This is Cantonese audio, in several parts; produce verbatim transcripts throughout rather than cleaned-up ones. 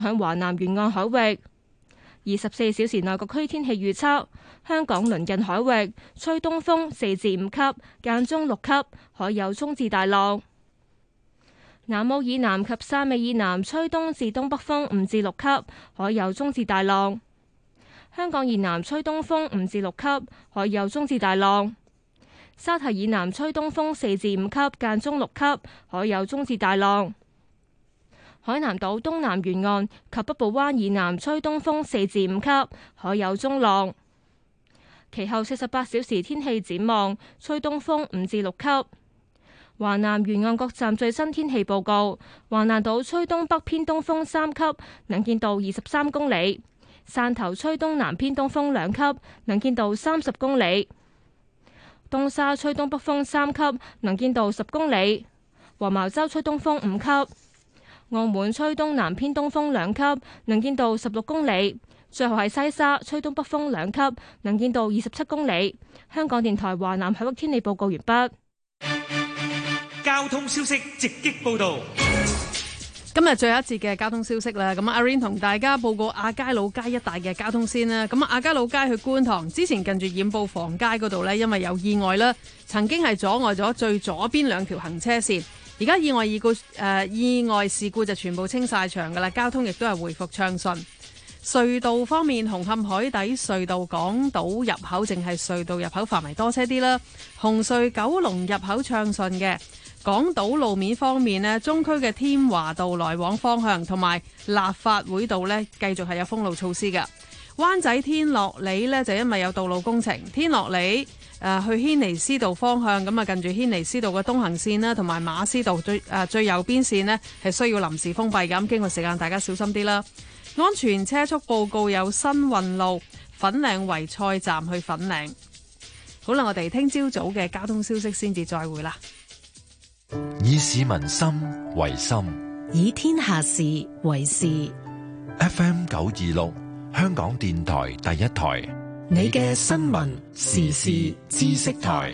響華南沿岸海域。二十四小時內各區天氣預測：香港鄰近海域吹東風四至五級，間中六級，海有中至大浪。南澳以南及汕尾以南吹東至東北風五至六級，海有中至大浪。香港以南吹東風五至六級，海有中至大浪。沙堤以南吹東風四至五級，間中六級，海有中至大浪。海南島東南沿岸及北部灣以南吹東風四至五級，海有中浪。其後四十八小時天氣展望，吹東風五至六級。華南沿岸各站最新天氣報告：華南島吹東北偏東風三級，能見度二十三公里；汕頭吹東南偏東風兩級，能見度三十公里；東沙吹東北風三級，能見度十公里；黃茅洲吹東風五級。澳門吹東南偏東風兩級，能見度十六公里。最後係西沙吹東北風兩級，能見度二十七公里。香港電台華南海域天氣報告完畢。 交通消息直擊報道。 今日最後一節嘅交通消息啦，咁阿 Rain 同大家報告亞皆老街一帶嘅交通先啦。咁亞皆老街去觀塘之前，近住染布房街嗰度呢，因為有意外啦，曾經係阻礙咗最左邊兩條行車線。而家意外事故誒、呃、意外事故就全部清晒場噶啦，交通亦都係回復暢順。隧道方面，紅磡海底隧道港島入口淨係隧道入口範圍多車啲啦。紅隧九龍入口暢順嘅。港島路面方面呢，中區嘅添華道來往方向同埋立法會道呢，繼續係有封路措施嘅。灣仔天樂里呢，就因為有道路工程，天樂里。誒、呃、去軒尼詩道方向，咁啊近住軒尼詩道嘅東行線啦，同埋馬師道最誒、呃、最右邊線呢，係需要臨時封閉嘅，咁經過時間大家小心啲啦。安全車速報告有新運路粉嶺圍菜站去粉嶺。好啦，我哋聽朝早嘅交通消息先至再會啦。 以市民心為心， 以天下事為事。 F M 九二六香港電台第一台。 你嘅新聞時事知識台。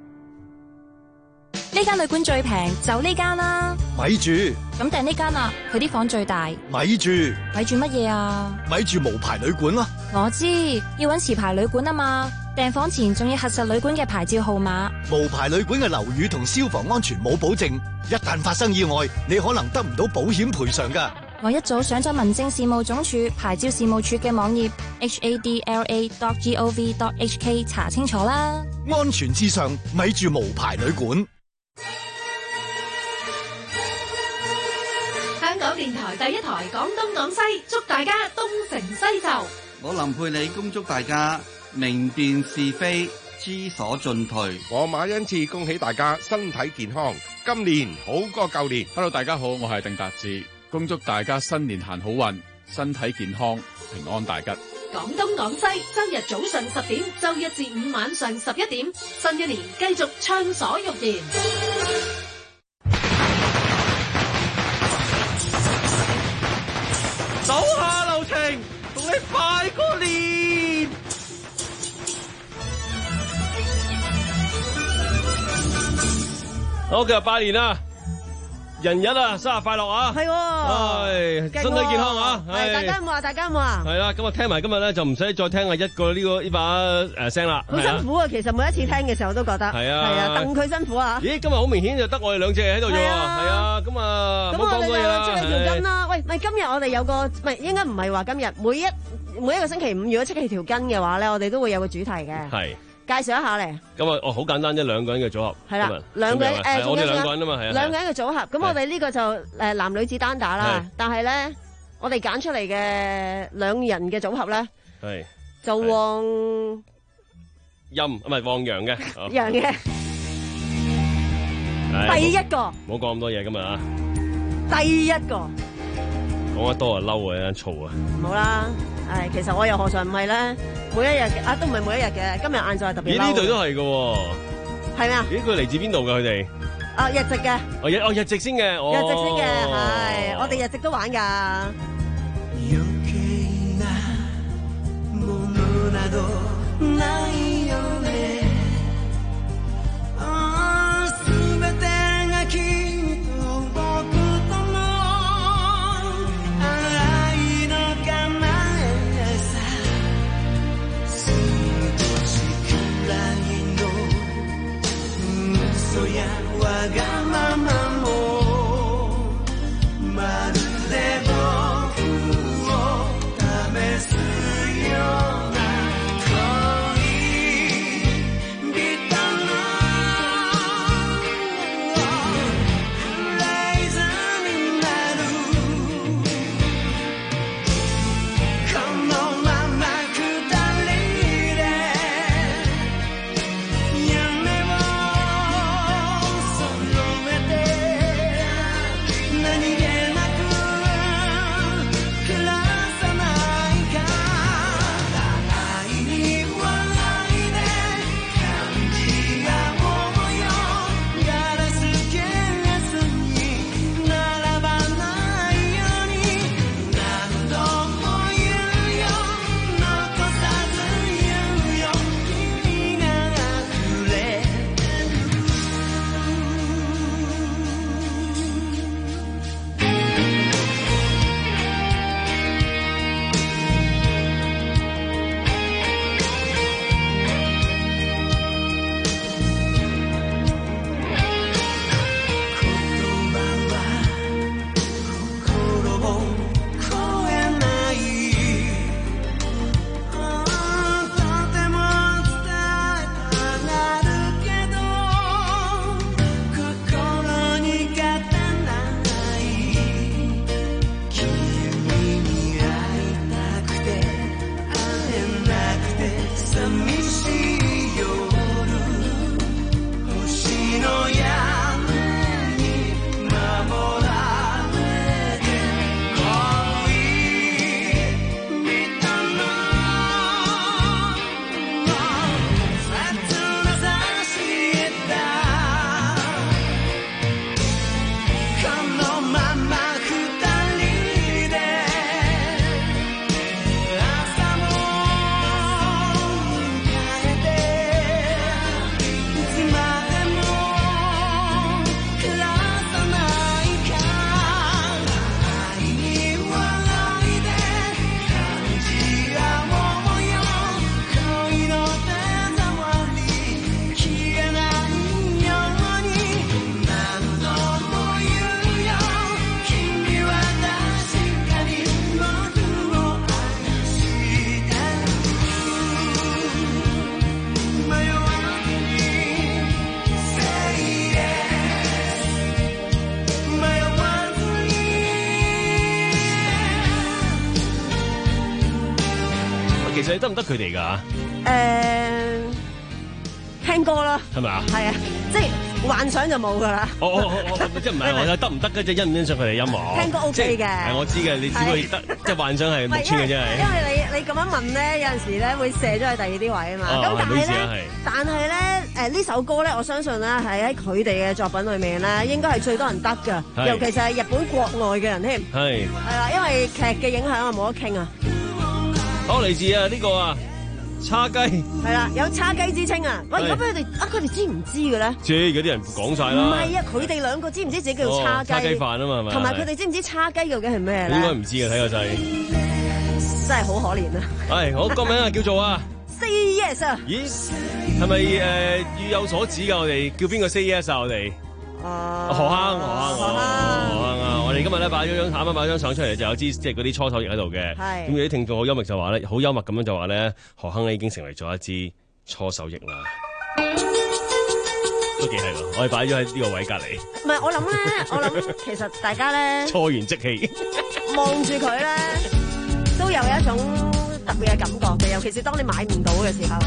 呢間旅館最平，就呢間啦。 咪住， 咁訂呢間啊？佢啲房最大。 咪住， 咪住乜嘢啊？ 咪住無牌旅館咯。 我知，要搵持牌旅館啊嘛。訂房前仲要核實旅館嘅牌照號碼。 無牌旅館嘅樓宇同消防安全冇保證，一旦發生意外，你可能得唔到保險賠償㗎。 我一早上咗民政事務總署牌照事務處嘅網頁 h a d l a dot gov dot h k 查清楚啦。 安全至上，咪住無牌旅館。 香港電台第一台廣東廣西，祝大家東成西就。 我林佩理恭祝大家明辨是非，知所進退。 我馬恩賜恭喜大家身體健康，今年好過舊年。 Hello， 大家好，我係鄧達志。恭祝大家新年行好運，身體健康，平安大吉。 廣東廣西，周日早上十點，周一至五晚上十一點，新一年繼續暢所欲言。 手下留情，同你拜個年。 好，今日拜年啦！人日啊，生日快樂啊！ 係， 係身體健康啊！ 係，大家有冇啊？大家有冇啊？ 係啦，咁啊聽埋今日咧就唔使再聽啊一個呢個呢把誒聲啦。 好辛苦啊！其實每一次聽嘅時候都覺得係啊， 係啊，戥佢辛苦啊！ 咦，今日好明顯就得我哋兩隻喺度啫喎，係啊，咁啊， 咁我哋就出去條筋啦。喂，咪今日我哋有個，唔係應該唔係話今日每一每一個星期五，如果出去條筋嘅話咧，我哋都會有個主題嘅。係。介紹一下嚟， 咁啊，哦，好簡單啫，兩個人嘅組合。係啦， 兩個人誒， 我哋兩個人啊嘛，係啊， 兩個人嘅組合。咁我哋呢個就誒男女子單打啦。但係咧，我哋揀出嚟嘅兩人嘅組合咧，係就旺陰唔係旺陽嘅， 陽嘅第一個。 唔好講咁多嘢今日啊！ 第一個講得多啊，嬲啊，嘈啊！ 唔好啦，誒，其實我又何嘗唔係咧？每一日啊，都唔係每一日嘅。今日晏晝係特別嬲。咦？ 呢隊都係嘅。係咩啊？咦？佢嚟自邊度㗎？佢哋啊，日籍嘅。 哦日哦日籍先嘅。 日籍先嘅，係我哋日籍都玩㗎。 其實你得唔得佢哋㗎？ 誒，聽歌啦， 係咪啊？ 係啊，即係幻想就冇㗎啦。 哦哦哦，即係唔係我得唔得嘅啫？欣唔欣賞佢哋音樂？ 聽歌 OK 嘅， 係我知嘅，你只不過得即係幻想係木村嘅啫。 因為你你咁樣問咧，有陣時咧會射咗去第二啲位啊嘛。咁但係咧，但係咧誒呢首歌咧，我相信咧係喺佢哋嘅作品裏面咧，應該係最多人得㗎，尤其是係日本國外嘅人添。係係啦，因為劇嘅影響啊，冇得傾啊。 好，嚟自啊呢個啊。叉雞係啦，有叉雞之稱啊！喂，如果俾佢哋啊，佢哋知唔知嘅咧？ 知，嗰啲人講晒啦。 唔係啊，佢哋兩個知唔知自己叫做叉雞？ 叉雞飯啊嘛，係咪？ 同埋佢哋知唔知叉雞究竟係咩咧？ 應該唔知嘅，睇個掣。 真係好可憐啊！ 係，我個名啊叫做啊 Say Yes 啊！ 咦，係咪誒意有所指㗎？我哋叫邊個 Say Yes 啊？我哋啊何坑何坑何坑啊！我哋今日咧擺咗張啱啱擺張相出嚟，就有支即係嗰啲搓手液喺度嘅。係咁有啲聽眾好幽默就話咧，好幽默咁樣就話咧，何坑咧已經成為咗一支搓手液啦，都幾係喎！我哋擺咗喺呢個位隔離。 唔係我諗咧，我諗其實大家咧搓完即棄，望住佢咧都有一種特別嘅感覺嘅，尤其是當你買唔到嘅時候。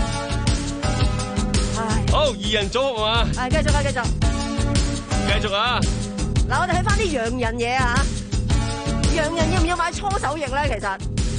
唉， 好二人組合嘛？ 係繼續啊，繼續。 繼續啊！ 嗱，我哋睇翻啲洋人嘢啊！洋人要唔要買搓手液咧？其實。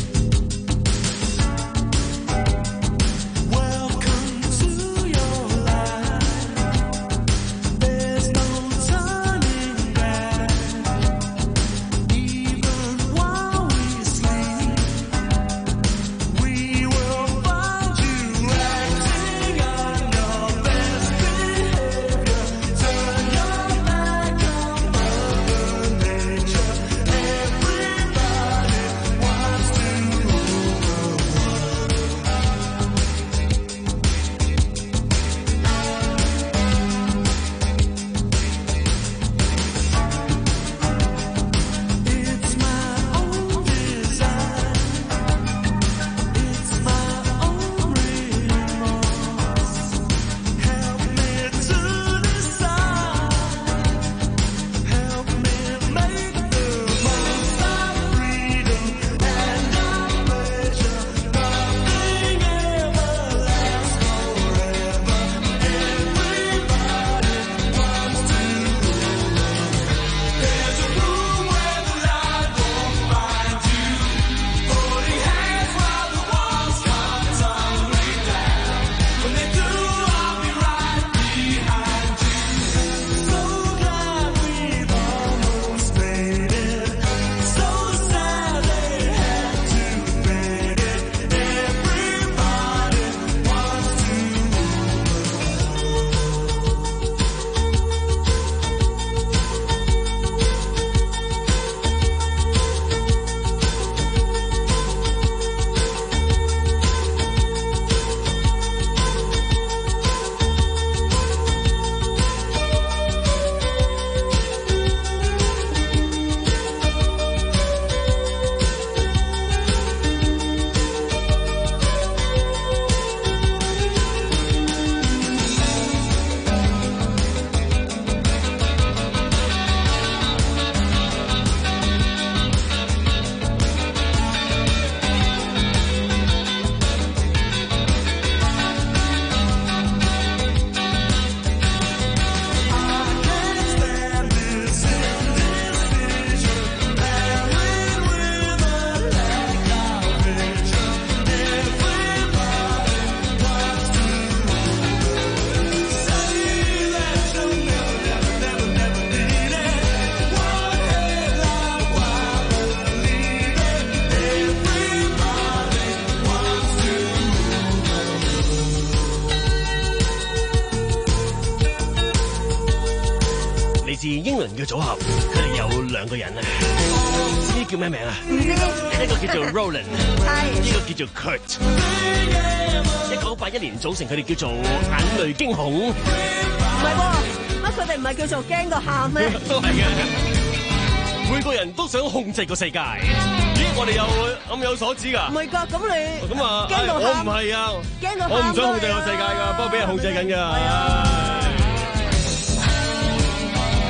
英倫嘅組合，佢哋有兩個人啊，呢啲叫咩名啊？唔知。一個叫做 Roland， 呢個叫做 Kurt。一九八一年組成，佢哋叫做眼淚驚恐。唔係喎，乜佢哋唔係叫做驚到喊咩？ 都係嘅。每個人都想控制個世界。咦，我哋有咁有所指㗎？ 唔係㗎，咁你咁啊？ 驚到喊？ 我唔係啊， 驚到喊。 我唔想控制個世界㗎，不過俾人控制緊㗎。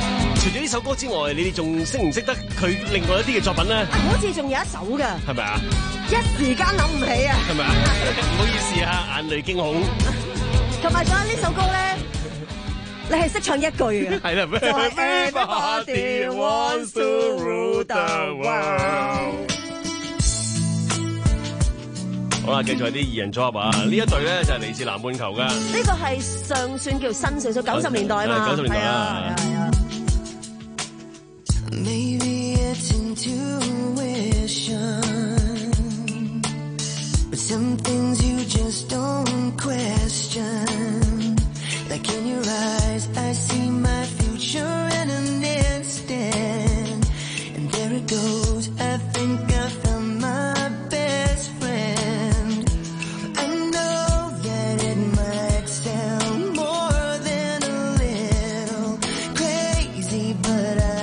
除咗呢首歌之外，你哋仲識唔識得佢另外一啲嘅作品咧？ 好似仲有一首㗎， 係咪啊？ 一時間諗唔起啊！ 係咪啊？唔好意思啊，眼淚驚恐。 同埋仲有呢首歌咧，你係識唱一句嘅。 係啦 ，Everybody wants to rule the world。好啦，繼續係啲二人組合啊！呢一隊咧就係嚟自南半球噶。 呢個係尚算叫新少少，九十年代啊嘛。 九十年代啦。 係啊係啊。 Maybe it's intuition, but some things you just don't question. Like in your eyes, I see my future in an instant, and there it goes. I think I found my best friend. I know that it might sound more than a little crazy, but I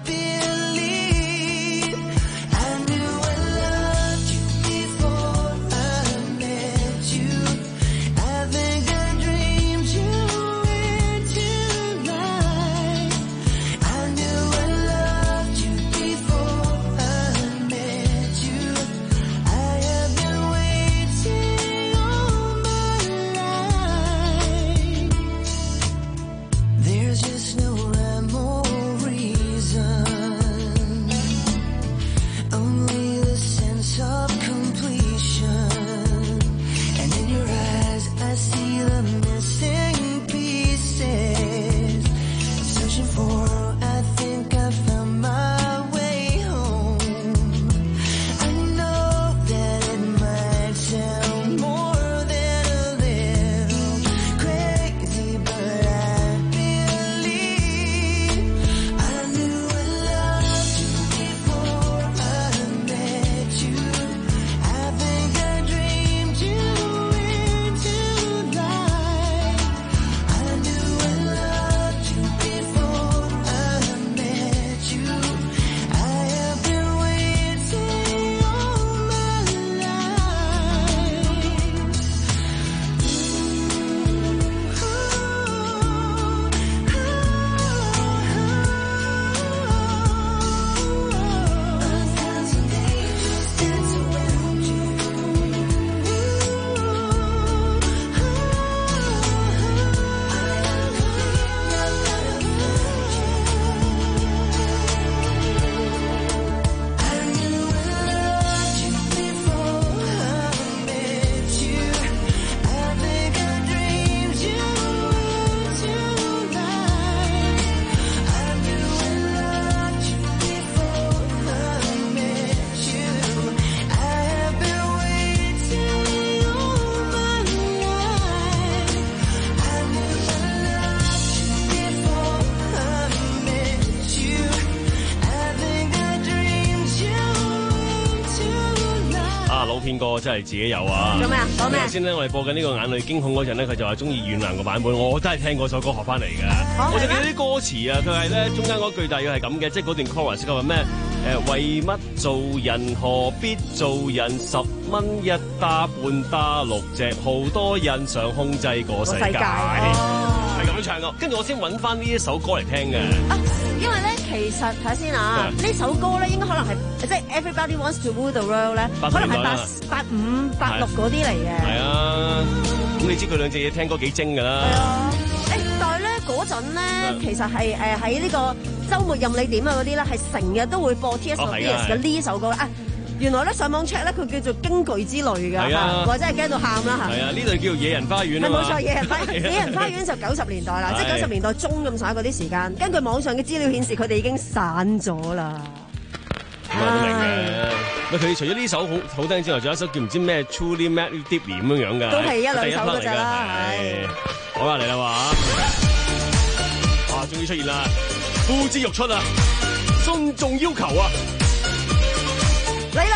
真係自己有啊！ 做咩啊？講咩？ 頭先咧，我哋播緊呢個眼淚驚恐嗰陣咧，佢就話中意軟硬個版本，我真係聽嗰首歌學翻嚟㗎。 哦、 我就記得啲歌詞啊，佢係咧中間嗰句大約係咁嘅，即係嗰段 chorus 佢話咩？誒為乜做人何必做人？十蚊一打半打六隻，好多人想控制個世界。係咁樣唱㗎。跟住我先揾翻呢一首歌嚟聽嘅。 啊，因為咧其實睇下先啊，呢首歌咧應該可能係即係 Everybody Wants to Rule the World 咧，可能係八八五八六嗰啲嚟嘅。 係啊，咁你知佢兩隻嘢聽歌幾精㗎啦。 係啊，誒但係咧嗰陣咧，其實係誒喺呢個週末任你點啊嗰啲咧，係成日都會播 T S O B S 嘅呢首歌啊。原來咧上網 check 咧，佢叫做驚懼之淚㗎， 啊、 或者係驚到喊啦嚇。 係啊，呢度叫野人花園啊嘛。 係冇錯，野人花園，野人花園就九十年代啦，即係九十年代中咁上下嗰啲時間。根據網上嘅資料顯示，佢哋已經散咗啦。 咁啊都明嘅。喂，佢除咗呢首好好聽之外，仲有一首叫唔知咩 Truly Madly Deeply 咁樣樣㗎。 都係一兩首㗎咋啦。 係。好啦，嚟啦話。哇！終於出現啦，呼之欲出啊！眾眾要求啊！ 嚟啦！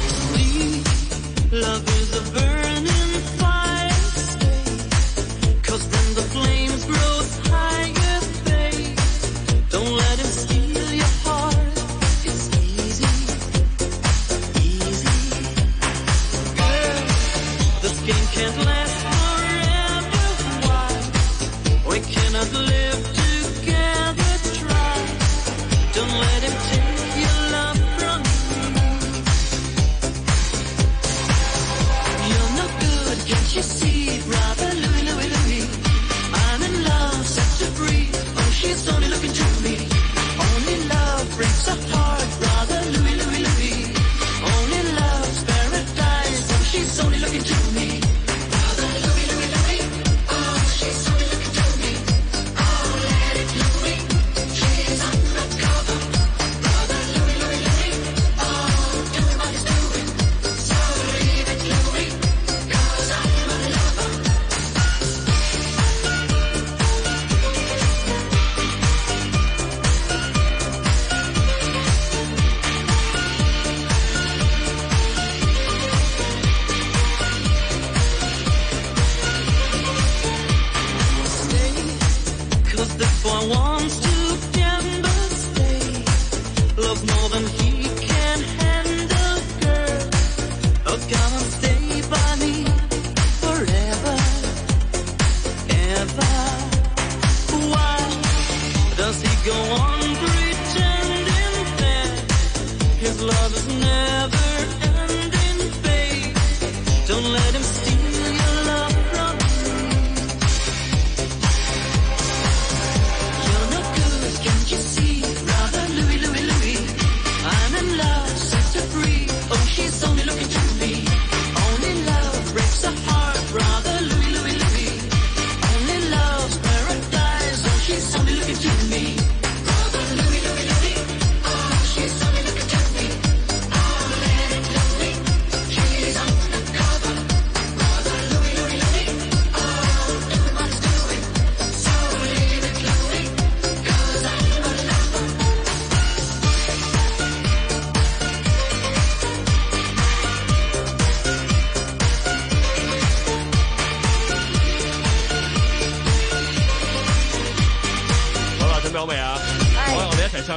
Love is a burning fire, cause then the flames grow higher, babe. Don't let him steal your heart. It's easy, easy. Girl, this game can't last forever. Why? We cannot live together. Try.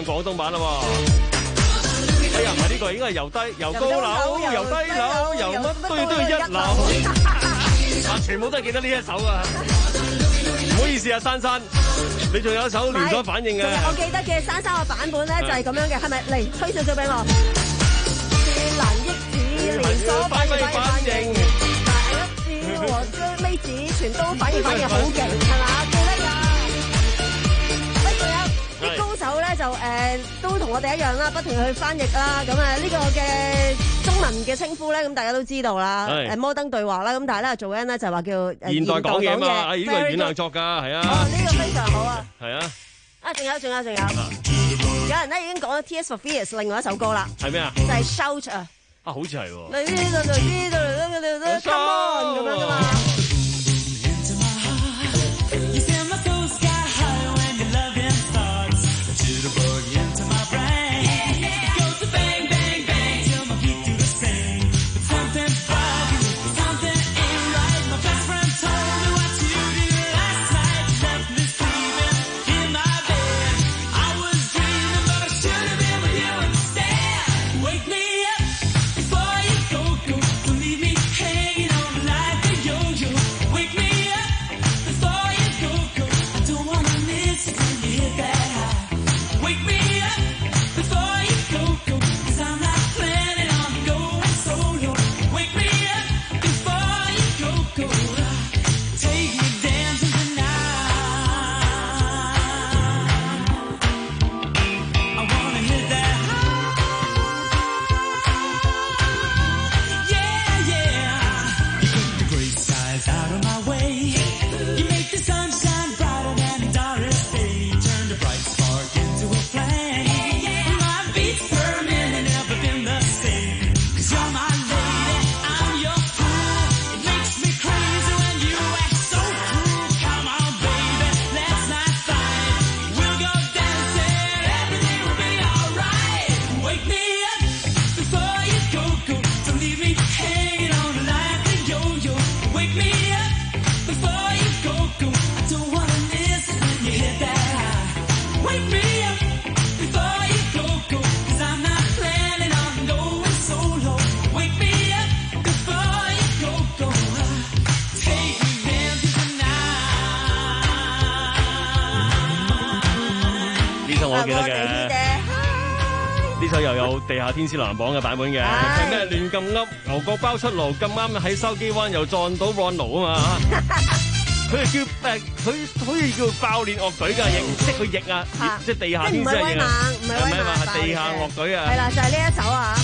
唱廣東版啦喎。哎呀，唔係呢個，應該係由低由高樓，由低樓，由乜都要都要一樓。啊，全部都係記得呢一首啊！唔好意思啊，珊珊，你仲有一首連鎖反應嘅。 我記得嘅珊珊個版本咧就係咁樣嘅，係咪嚟推少少俾我？難益子連鎖反應反應，第一子和最尾子全都反應反應好勁，係嘛？記得㗎。喂，仲有啲高手咧就誒都同我哋一樣啦，不停去翻譯啦。咁啊呢個嘅中文嘅稱呼咧，咁大家都知道啦。誒摩登對話啦，咁但係咧做緊咧就話叫現代講嘢嘛，啊呢個係軟硬作㗎，係啊。 哦，呢個非常好啊。 係啊。 啊，仲有仲有仲有，有人咧已經講咗 Tears for Fears 另外一首歌啦。 係咩啊？ 就係 Shout 啊。 啊，好似係喎。 嚟呢度嚟呢度嚟呢度嚟呢度 Come on 咁樣㗎嘛。 我記得嘅，呢首又有地下天使流行榜嘅版本嘅，係咩亂咁噏牛角包出爐，咁啱喺筲箕灣又撞到 Ronald 啊嘛，佢哋叫誒，佢好似叫爆裂樂隊㗎，亦即係佢譯啊，即係地下天使嘅， 唔係威猛， 係地下樂隊啊， 係啦，就係呢一首啊。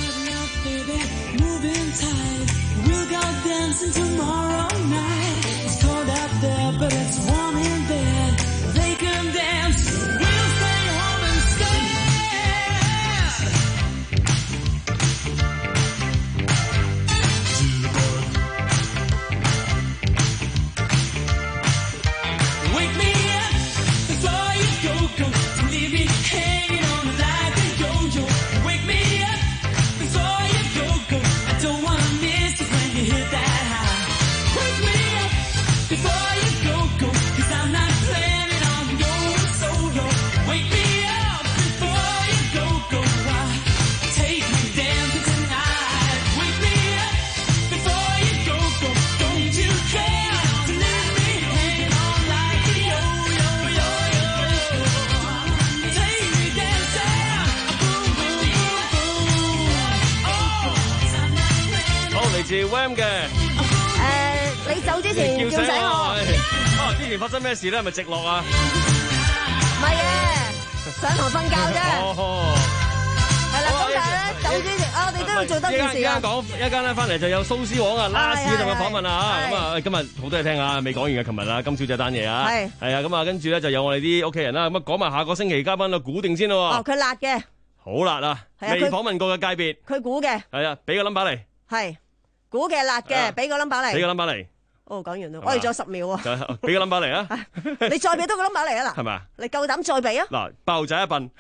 Wham 嘅，誒、 呃，你走之前叫醒我。 啊，之前發生咩事咧？係咪直落啊？ 唔係嘅，上堂瞓覺啫。 哦， 係啦，咁但係咧走之前，啊，我哋都要做多件事啊。 一間講，一間咧翻嚟就有蘇絲黃啊，last 就個訪問啊，咁啊，今日好多嘢聽啊，未講完嘅，琴日啊，金小姐單嘢啊，係係啊，咁啊，跟住咧就有我哋啲屋企人啦，咁啊講埋下個星期嘉賓啊，估定先咯。 哦，佢辣嘅， 好辣啊，未訪問過嘅界別， 佢估嘅， 係啊，俾個 number 嚟， 係。估嘅辣嘅，俾個 number 嚟。俾個 number 嚟。 哦，講完啦，我哋仲有十秒啊。 俾個 number 嚟啊！ 你再俾多個 number 嚟啊嗱。 係咪？ 你夠膽再俾啊？ 嗱，爆仔一笨。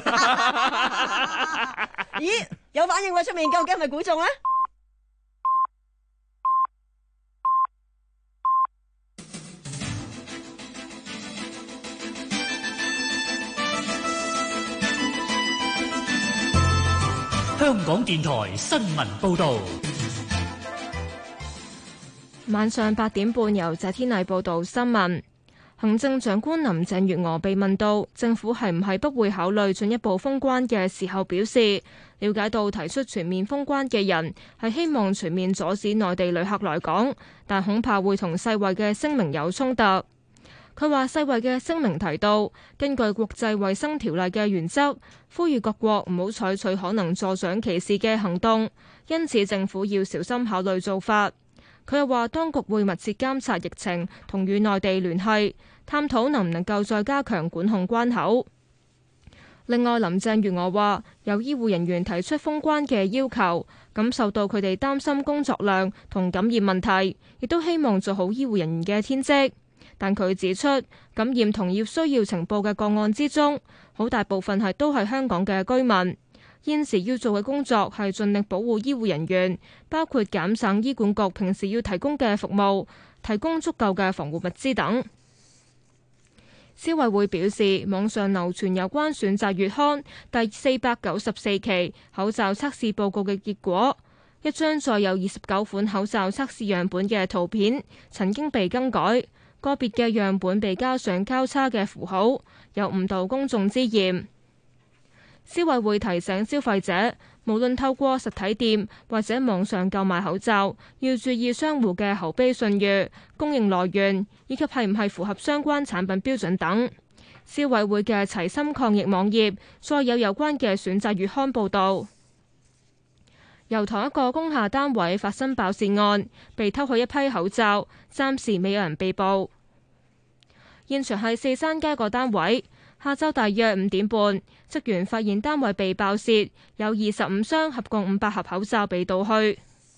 咦，有反應喎！出面究竟係咪估中咧？ 香港電台新聞報道。 晚上八點半由謝天麗報道新聞。行政長官林鄭月娥被問到政府係唔係不會考慮進一步封關嘅時候，表示了解到提出全面封關嘅人係希望全面阻止內地旅客來港，但恐怕會同世衛嘅聲明有衝突。佢話世衛嘅聲明提到，根據國際衛生條例嘅原則，呼籲各國唔好採取可能助長歧視嘅行動，因此政府要小心考慮做法。佢又話，當局會密切監察疫情，同與內地聯繫，探討能唔能夠再加強管控關口。另外，林鄭月娥話，有醫護人員提出封關嘅要求，感受到佢哋擔心工作量同感染問題，亦都希望做好醫護人員嘅天職。但佢指出，感染同要需要呈報嘅個案之中，好大部分係都係香港嘅居民。現時要做嘅工作係盡力保護醫護人員，包括減省醫管局平時要提供嘅服務，提供足夠嘅防護物資等。消委會表示，網上流傳有關選擇月刊第四百九十四期口罩測試報告嘅結果，一張載有二十九款口罩測試樣本嘅圖片曾經被更改，個別嘅樣本被加上交叉嘅符號，有誤導公眾之嫌。消委會提醒消費者，無論透過實體店或者網上購買口罩，要注意商戶嘅口碑信譽、供應來源以及係唔係符合相關產品標準等。消委會嘅齊心抗疫網頁再有有關嘅選擇月刊報導。由同一個工廈單位發生爆竊案，被偷去一批口罩，暫時未有人被捕。現場係四山街個單位。下晝大約五點半，職員發現單位被爆竊，有二十五箱合共五百盒口罩被盜去。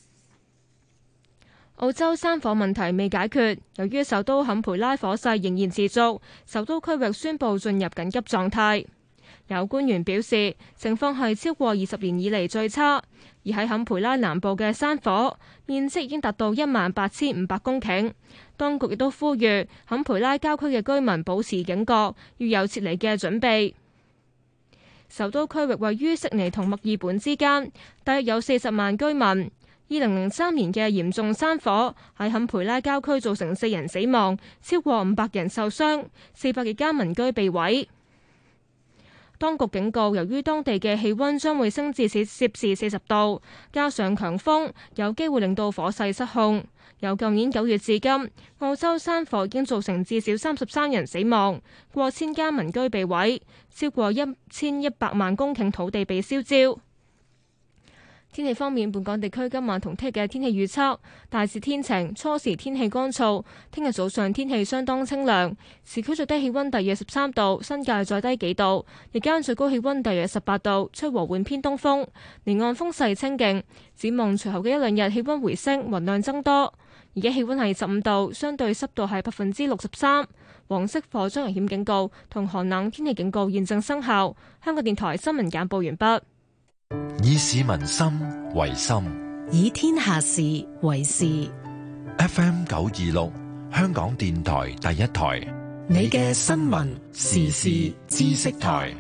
澳洲山火問題未解決，由於首都坎培拉火勢仍然持續，首都區域宣布進入緊急狀態。有官員表示，情況係超過二十年以嚟最差。而喺坎培拉南部嘅山火面積已經達到一萬八千五百公頃，當局亦都呼籲坎培拉郊區嘅居民保持警覺，要有撤離嘅準備。首都區域位於悉尼同墨爾本之間，大約有四十萬居民。二零零三年嘅嚴重山火喺坎培拉郊區造成四人死亡，超過五百人受傷，四百幾間民居被毀。當局警告，由於當地嘅氣溫將會升至攝氏四十度，加上強風，有機會令到火勢失控。由舊年九月至今，澳洲山火已經造成至少三十三人死亡，過千間民居被毀，超過一千一百萬公頃土地被燒焦。天氣方面，本港地區今晚同聽日嘅天氣預測大致天晴，初時天氣乾燥。聽日早上天氣相當清涼，市區最低氣溫大約十三度，新界再低幾度。日間最高氣溫大約十八度，吹和緩偏東風，離岸風勢清勁。展望隨後嘅一兩日氣溫回升，雲量增多。而家氣溫係十五度，相對濕度係百分之六十三。黃色火災危險警告同寒冷天氣警告現正生效。香港電台新聞簡報完畢。 以市民心為心， 以天下事為事。 F M 九二六，香港電台第一台， 你嘅新聞時事知識台。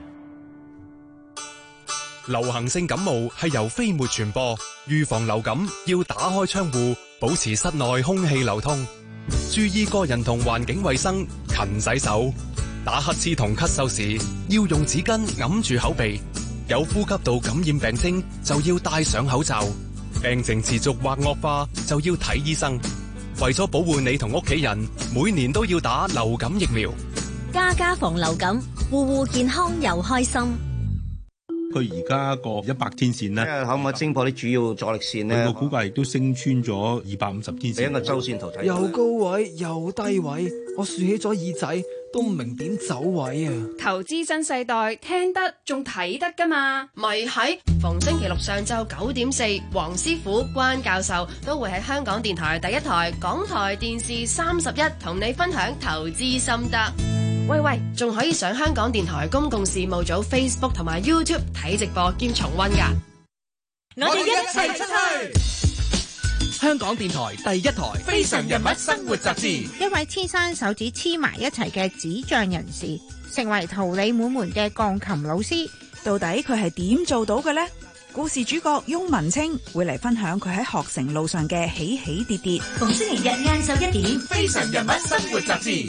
流行性感冒係由飛沫傳播，預防流感要打開窗戶，保持室內空氣流通，注意個人同環境衛生，勤洗手。打乞嗤同咳嗽時要用紙巾揞住口鼻。有呼吸道感染病徵就要戴上口罩，病情持續或惡化就要睇醫生。為咗保護你同屋企人，每年都要打流感疫苗。 家家防流感，戶戶健康又開心。 佢而家個一百天線咧， 可唔可以升破啲主要阻力線咧？ 我估計亦都升穿咗二百五十天線。 俾一個周線圖睇。 又高位又低位，我豎起咗耳仔都唔明點走位啊！ 投資新世代，聽得仲睇得噶嘛？咪係逢星期六上晝九點四，黃師傅、關教授都會喺香港電台第一台、港台電視三十一同你分享投資心得。喂喂，仲可以上香港電台公共事務組 Facebook 同埋 YouTube 睇直播兼重溫噶。 我哋一齊出去！香港電台第一台《非常人物生活雜誌》， 一位天生手指黐埋一齊嘅智障人士，成為桃李滿門嘅鋼琴老師。 到底佢係點做到嘅呢？ 故事主角翁文清會嚟分享佢喺學成路上嘅起起跌跌。 逢星期日晏晝一點，《非常人物生活雜誌》。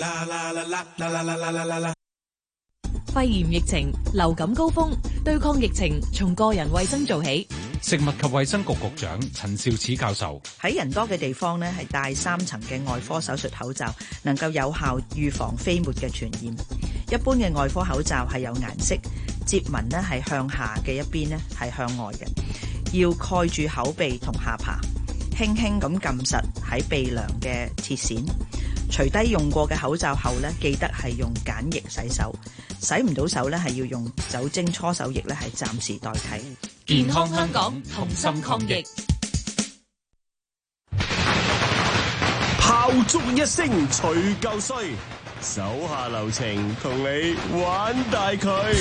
肺炎疫情、流感高峰，對抗疫情從個人衛生做起。 食物及衛生局局長陳肇始教授喺人多嘅地方呢，係戴三層嘅外科手術口罩，能夠有效預防飛沫嘅傳染。一般嘅外科口罩係有顏色，接紋呢係向下嘅一邊呢係向外嘅，要蓋住口鼻同下巴，輕輕咁撳實喺鼻梁嘅鐵線。除低用過嘅口罩後呢，記得係用梘液洗手。洗唔到手呢，係要用酒精搓手液呢，係暫時代替。 健康香港，同心抗疫。 炮竹一聲除舊歲，手下留情同你玩大佢。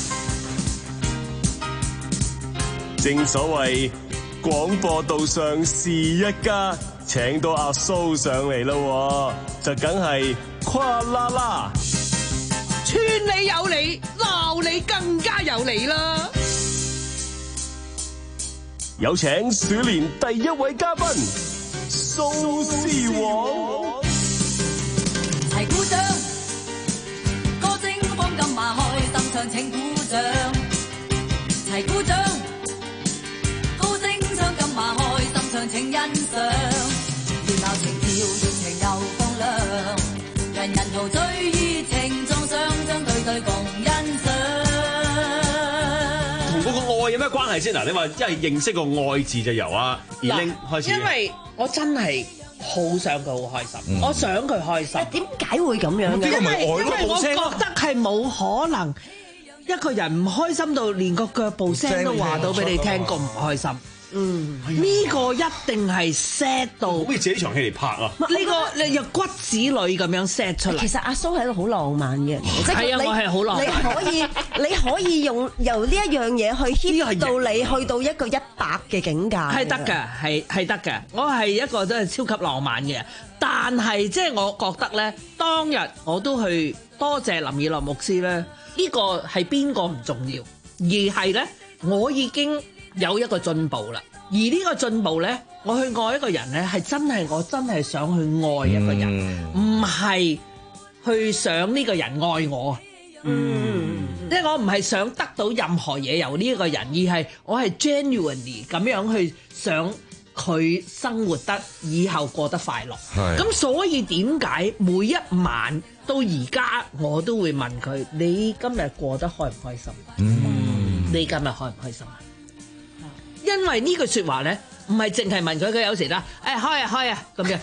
正所謂廣播道上是一家，請到阿蘇上嚟咯，就梗係跨啦啦。 串你有理，鬧你更加有理啦！ 有請鼠年第一位嘉賓蘇絲黃， 齊鼓掌，歌聲放金馬開心唱，請鼓掌，齊鼓掌，歌聲唱金馬開心唱，請欣賞，熱鬧情調熱情又放亮，人人陶醉熱情撞上，將對對共欣賞。 同嗰個愛有咩關係先？嗱，你話一係認識個愛字就由啊二玲開始。 因為我真係好想佢好開心， 嗯、 我想佢開心。 點解會咁樣嘅？ 因為因為我覺得係冇可能一個人唔開心到連個腳步聲都話到俾你聽，個唔開心。嗯，呢個一定係 set 到， 可以借呢場戲嚟拍啊！ 呢個你由骨子裏咁樣 set 出嚟。 其實阿蘇係一個好浪漫嘅人，即係啊，我係好浪漫。 你可以你可以用由呢一樣嘢去 hit 到你去到一個一百嘅境界。 係得㗎，係係得㗎。我係一個真係超級浪漫嘅人，但係即係我覺得咧，當日我都去多謝林以樂牧師咧。呢個係邊個唔重要，而係咧我已經有一個進步啦，而呢個進步咧，我去愛一個人咧，係真係我真係想去愛一個人，唔係、嗯、去想呢個人愛我。嗯，即係我唔係想得到任何嘢由呢一個人，而係我係 genuinely 咁樣去想佢生活得以後過得快樂。係，咁所以點解每一晚到而家我都會問佢：你今日過得開唔開心？嗯，你今日開唔開心啊？因為呢句説話咧，唔係淨係問佢，佢有時啦，誒開啊開啊咁樣，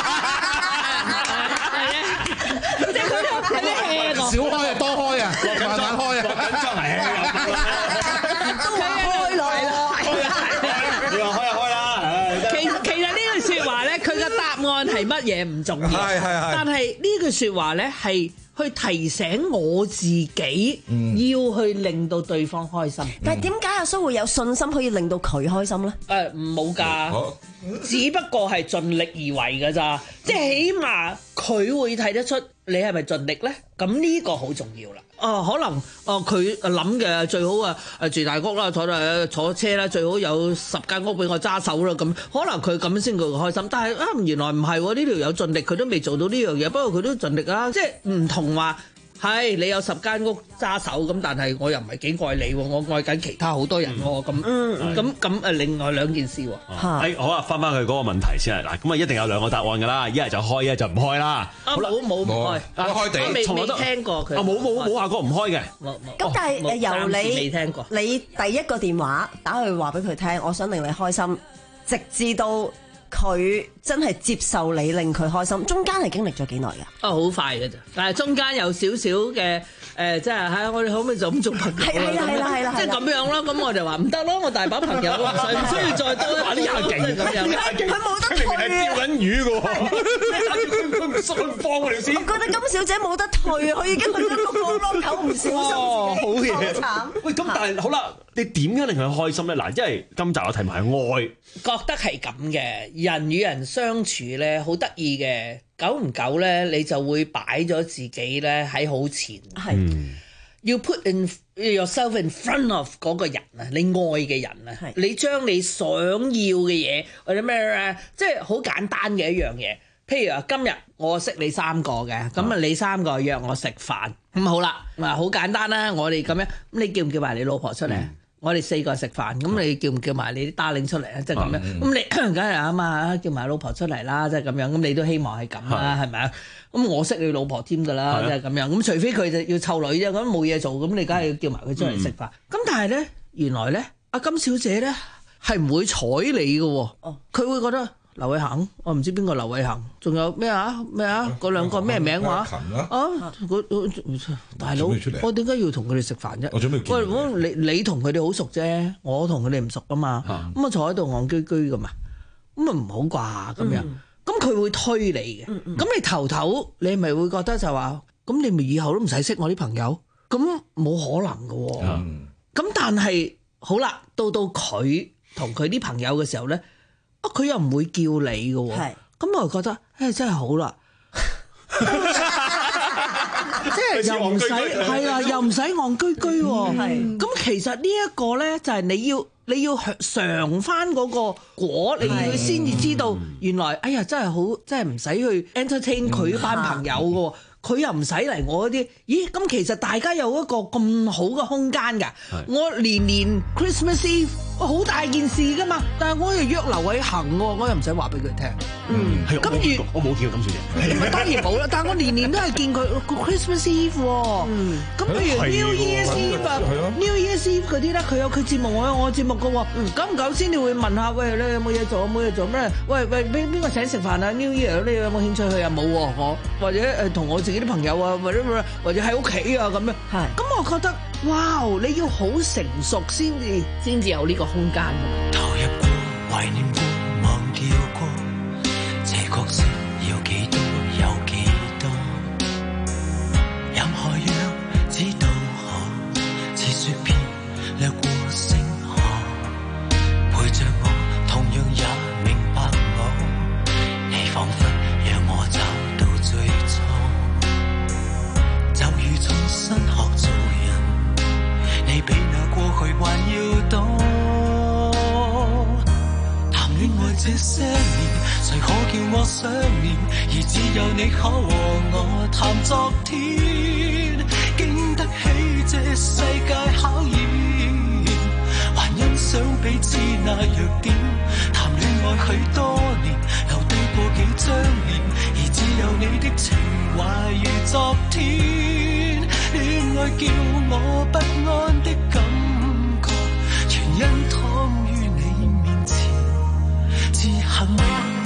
即係佢都係啲 hea 我， 少開啊多開啊，慢慢開啊，緊張係都話開咯，開啊你話開啊開啦。其其實呢句説話咧，佢嘅答案係乜嘢唔重要，係係係，但係呢句説話咧係去提醒我自己，嗯、要去令到對方開心。嗯、 但係點解阿蘇會有信心可以令到佢開心咧？ 誒冇㗎，只不過係盡力而為㗎咋。即係起碼佢會睇得出你係咪盡力咧？咁呢個好重要啦。哦、呃，可能哦佢諗嘅最好啊誒住大屋啦，坐誒坐車啦，最好有十間屋俾我揸手啦。咁可能佢咁先佢會開心。但係啊，原來唔係喎，呢條友盡力，佢都未做到呢樣嘢。不過佢都盡力啦，即係唔同話係你有十間屋揸手咁，但係我又唔係幾愛你喎，我愛緊其他好多人喎。咁咁咁誒，另外兩件事喎。 誒好啊，翻返去嗰個問題先啊。嗱，咁啊一定有兩個答案㗎啦，一係就開，一係就唔開啦。 啊冇冇唔開， 開開地， 未未聽過佢。啊冇冇冇話過唔開嘅。 咁但係誒由你未聽過， 你第一個電話打去話俾佢聽，我想令你開心，直至到佢真係接受你，令佢開心，中間係經歷咗幾耐㗎？ 哦，好快嘅啫，但係中間有少少嘅誒，即係係我哋可唔可以就咁做朋友？係啦係啦係啦，即係咁樣咯。咁我就話唔得咯，我大把朋友，唔需要再多。哇！呢下勁咁樣， 佢冇得退啊！ 係釣緊魚嘅喎，佢唔想放我條線。 我覺得金小姐冇得退啊，佢已經去咗個角落頭，唔小心。 哦，好嘢， 好慘。 喂，咁但係好啦，你點樣令佢開心咧？嗱，因為今集嘅題目係愛， 覺得係咁嘅，人與人相處咧好得意嘅，久唔久咧你就會擺咗自己咧喺好前。係。 要 put in yourself in front of 嗰個人啊，你愛嘅人啊，你將你想要嘅嘢或者咩咧，即係好簡單嘅一樣嘢。譬如話今日我識你三個嘅，咁啊你三個約我食飯，咁好啦，嗱好簡單啦，我哋咁樣，咁你叫唔叫埋你老婆出嚟？嗯我哋四個食飯，咁你叫唔叫埋你啲 darling 出嚟啊？即係咁樣，咁、嗯、你梗係啊嘛，叫埋老婆出嚟啦，即係咁樣，咁你都希望係咁啦，係咪啊？咁我識你老婆添㗎啦，即係咁樣，咁除非佢就要湊女啫，咁冇嘢做，咁你梗係要叫埋佢出嚟食飯。咁、嗯、但係咧，原來咧，阿金小姐咧係唔會睬你嘅喎，佢會覺得。劉偉恒，我唔知邊個劉偉恒，仲有咩啊咩啊？嗰兩個咩名話啊？大佬，我點解要同佢哋食飯啫？喂，我你你同佢哋好熟啫，我同佢哋唔熟噶嘛。咁啊坐喺度戇居居噶嘛，咁啊唔好啩咁樣。咁佢會推你嘅，咁你頭頭你咪會覺得就話，咁你咪以後都唔使識我啲朋友，咁冇可能噶喎。咁但係好啦，到到佢同佢啲朋友嘅時候咧。佢又唔會叫你嘅喎，咁我就覺得，誒真係好啦，即係又唔使係啊，又唔使戇居居喎。咁其實呢一個咧，就係你要你要嘗翻嗰個果，你要先至知道原來，哎呀真係好，真係唔使去 entertain 佢班朋友嘅喎。佢又唔使嚟我嗰啲，咦？咁其實大家有一個咁好嘅空間㗎。我年年 Christmas Eve，好大件事㗎嘛。但係我又約劉偉恒喎，我又唔使話俾佢聽。嗯，咁如我冇見過金小姐， 咪當然冇啦。但係我年年都係見佢 Christmas Eve 喎。嗯，咁譬如 New Year's Eve 啊 ，New Year's Eve 嗰啲咧，佢有佢節目，我有我節目㗎喎。久唔久先你會問下，喂，你有冇嘢做？冇嘢做咩？喂喂，邊邊個請食飯啊 ？New Year 你有冇興趣去啊？冇喎，我或者誒同我自己啲朋友啊，或者或者喺屋企啊咁樣，咁我覺得，哇！你要好成熟先至先至有呢個空間。 投入過，懷念過，忘掉過，這角色要幾多有幾多，任何樣只道可，似雪片掠過星河，陪着我，同樣也明白我，你彷彿讓我找到最初。就如重新學做人，你比那過去還要多。談戀愛這些年，誰可叫我想念？而只有你可和我談昨天，經得起這世界考驗，還欣賞彼此那弱點。談戀愛許多年，留低過幾張臉，而只有你的情懷如昨天。戀愛叫我不安的感覺，全因躺於你面前，至幸。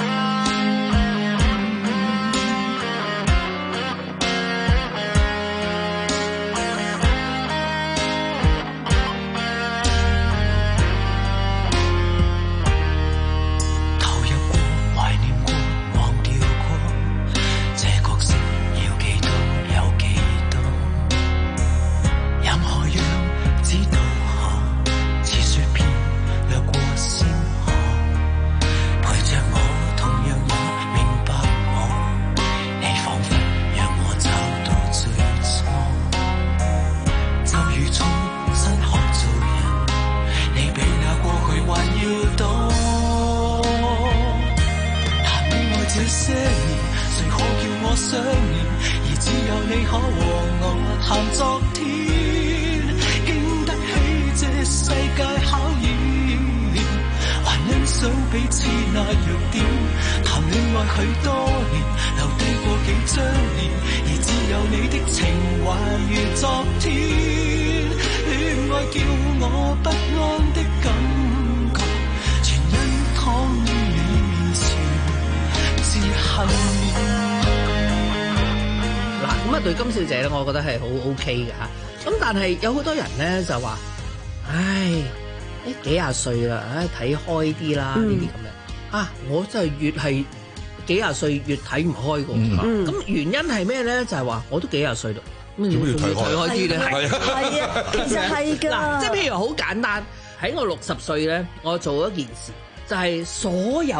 對金小姐咧，我覺得係好 OK 嘅嚇。咁但係有好多人咧就話，唉，誒幾廿歲啦，唉睇開啲啦，呢啲咁樣啊，我真係越係幾廿歲越睇唔開個。咁、嗯、原因係咩咧？就係、是、話我都幾廿歲咯，點解要睇開啲咧？ 係啊，其實係㗎。 嗱，即係譬如好簡單，喺我六十歲咧，我做一件事，就係、是、所有人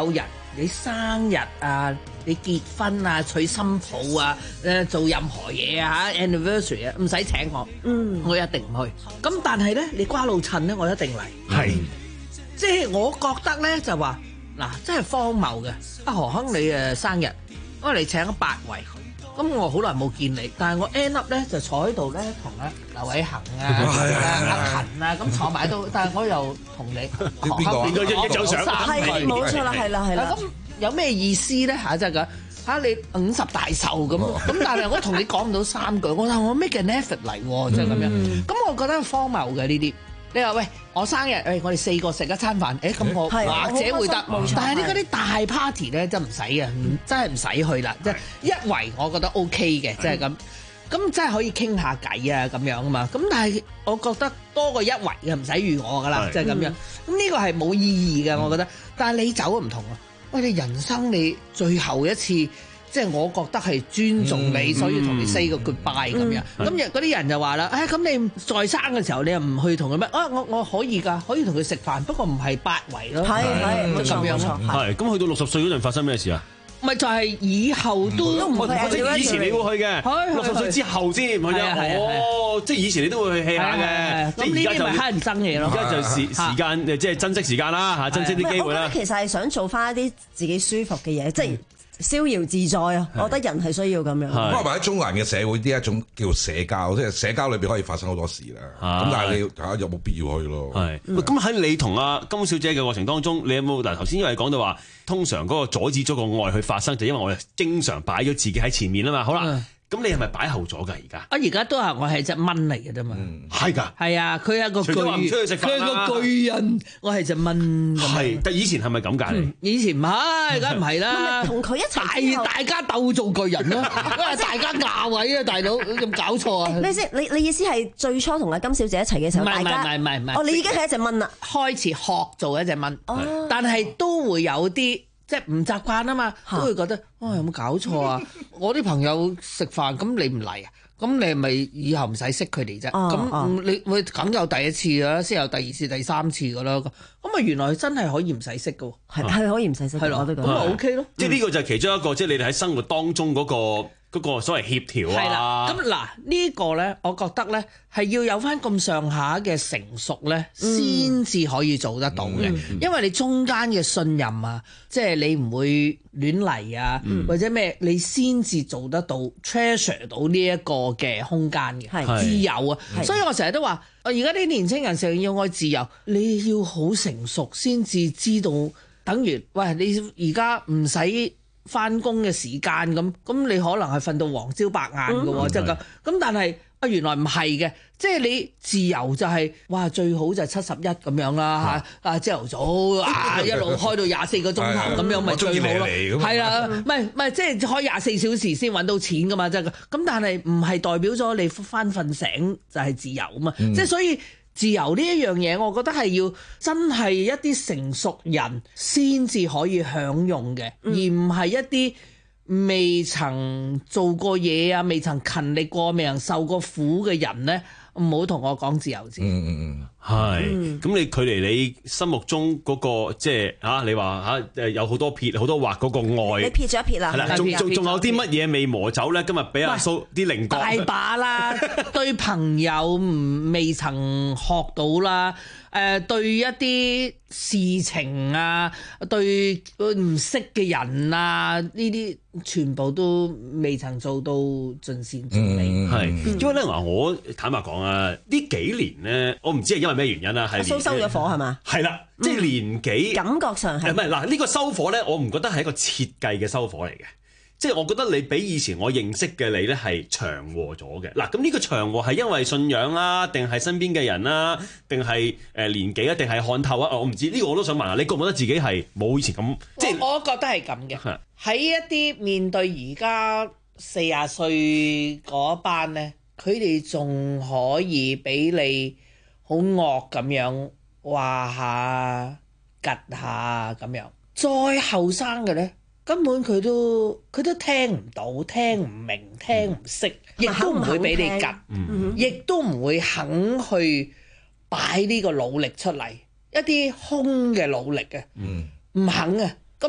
你生日啊，你結婚啊，娶新抱啊，誒做任何嘢啊 anniversary 啊，唔使請我，嗯，我一定唔去。咁但係咧，你瓜老襯咧，我一定嚟。係，即係我覺得咧就話嗱，真係荒謬嘅。阿何亨你誒生日，我嚟請咗八位。咁我好耐冇見你，但係我 end up 咧就坐喺度咧，同阿劉偉恒啊、阿勤啊咁坐埋喺度，但係我又同你邊個邊個一張相？ 係冇錯啦，係啦係啦。 咁有咩意思咧嚇？即係講嚇你五十大壽咁，咁但係我同你講唔到三句，我話我 make an effort 嚟喎，即係咁樣。咁我覺得荒謬嘅呢啲。你話喂，我生日，誒我哋四個食一餐飯，誒咁我或者會得，但係你嗰啲大 party 咧真唔使啊，真係唔使去啦，即係一圍我覺得 OK 嘅，即係咁，咁真係可以傾下偈啊咁樣啊嘛，咁但係我覺得多過一圍嘅唔使預我噶啦，即係咁樣，咁呢個係冇意義嘅，我覺得，但係你走唔同啊，喂你人生你最後一次。即係我覺得係尊重你，嗯、所以同你 say 個 goodbye 咁、嗯、樣。咁嗰啲人就話啦，誒咁你在生嘅時候，你又唔去同佢咩？啊，我我可以㗎，可以同佢食飯，不過唔係八圍咯。係係，冇錯冇錯。係咁去到六十歲嗰陣發生咩事啊？咪就係以後都都唔去，即係以前你會去嘅，六十歲之後先唔去啫。哦，即係以前你都會去 hea 下嘅。咁呢啲咪乞人憎嘢咯。而家就時時間即係珍惜時間啦嚇，珍惜啲機會啦。 我覺得其實係想做翻一啲自己舒服嘅嘢，即係。逍遙自在啊！我覺得人係需要咁樣。 不過喺中國人嘅社會，呢一種叫社交，即係社交裏邊可以發生好多事啦。咁但係你睇下有冇必要去咯？係。咁喺你同阿金小姐嘅過程當中，你有冇嗱頭先因為講到話，通常嗰個阻止咗個愛去發生，就因為我哋經常擺咗自己喺前面啊嘛。好啦。咁你係咪擺後咗㗎？而家啊，而家都係我係隻蚊嚟嘅啫嘛，係㗎，係啊，佢係個巨，佢係個巨人，我係隻蚊。係，但以前係咪咁㗎？以前唔係，梗係唔係啦。同佢一齊，大大家鬥做巨人咯，因為大家壓位啊，大佬有冇搞錯啊？咩先？你你意思係最初同阿金小姐一齊嘅時候，大家唔係唔係唔係哦，你已經係一隻蚊啦，開始學做一隻蚊，但係都會有啲。即係唔習慣啊嘛，都會覺得哇、哦、有冇搞錯啊？我啲朋友食飯咁你唔嚟啊？咁你係咪以後唔使識佢哋啫？咁、啊、你會梗有第一次啦，先有第二次、第三次噶啦。咁啊原來真係可以唔使識噶喎，係係可以唔使識，我都覺得咁咪 OK 咯。即係呢個就係其中一個，即係你哋喺生活當中嗰個。嗰個所謂協調啊，係啦。咁嗱呢個咧，我覺得咧係要有翻咁上下嘅成熟咧，先至可以做得到嘅。嗯嗯、因為你中間嘅信任啊，即係你唔會亂嚟啊，嗯、或者咩，你先至做得到 treasure 到呢一個嘅空間嘅係自由啊。所以我成日都話，我而家啲年青人成日要愛自由，你要好成熟先至知道，等於喂你而家唔使翻工嘅時間咁，咁你可能係瞓到黃朝白晏嘅喎，即係咁。咁但係啊，原來唔係嘅，即係你自由就係、是、哇，最好就係七十一咁樣啦嚇。啊，朝頭早啊，一路開到廿四個鐘頭咁樣，咪最好咯。係啦，唔係唔係，即係開廿四小時先揾到錢噶嘛，即係咁。咁但係唔係代表咗你翻瞓醒就係自由啊嘛，嗯、即係所以。自由呢一樣嘢，我覺得係要真係一啲成熟人先至可以享用嘅，嗯、而唔係一啲未曾做過嘢啊、未曾勤力過、未曾受過苦嘅人咧。唔好同我講自由字。嗯嗯嗯，係。咁你距離你心目中嗰、嗰個即係嚇，你話嚇誒有好多撇好多畫嗰個愛，你撇咗一撇啦。係啦，仲仲仲有啲乜嘢未磨走咧？今日俾阿蘇啲稜角大把啦，對朋友唔未曾學到啦。誒、呃、對一啲事情啊，對唔識嘅人啊，呢啲全部都未曾做到盡善盡美。係、嗯，因為咧嗱，我坦白講啊，呢幾年咧，我唔知係因為咩原因啦，係蘇收咗火係嘛？係啦，即係年紀、嗯、感覺上係唔係嗱？呢、呢個收火咧，我唔覺得係一個設計嘅收火嚟嘅。即係我覺得你比以前我認識嘅你咧係祥和咗嘅。嗱，咁呢個祥和係因為信仰啊，定係身邊嘅人啊，定係誒年紀啊，定係看透啊？我唔知呢、呢個我都想問下，你覺唔覺得自己係冇以前咁？即係我覺得係咁嘅。喺一啲面對而家四十歲嗰班咧，佢哋仲可以俾你好惡咁樣話下、趌下咁樣。再後生嘅咧。根本佢都佢都聽唔到，聽唔明，聽唔識，亦、嗯、都唔會俾你夾，亦、嗯、都唔會肯去擺呢個努力出嚟，一啲空嘅努力嘅，唔、嗯、肯啊！咁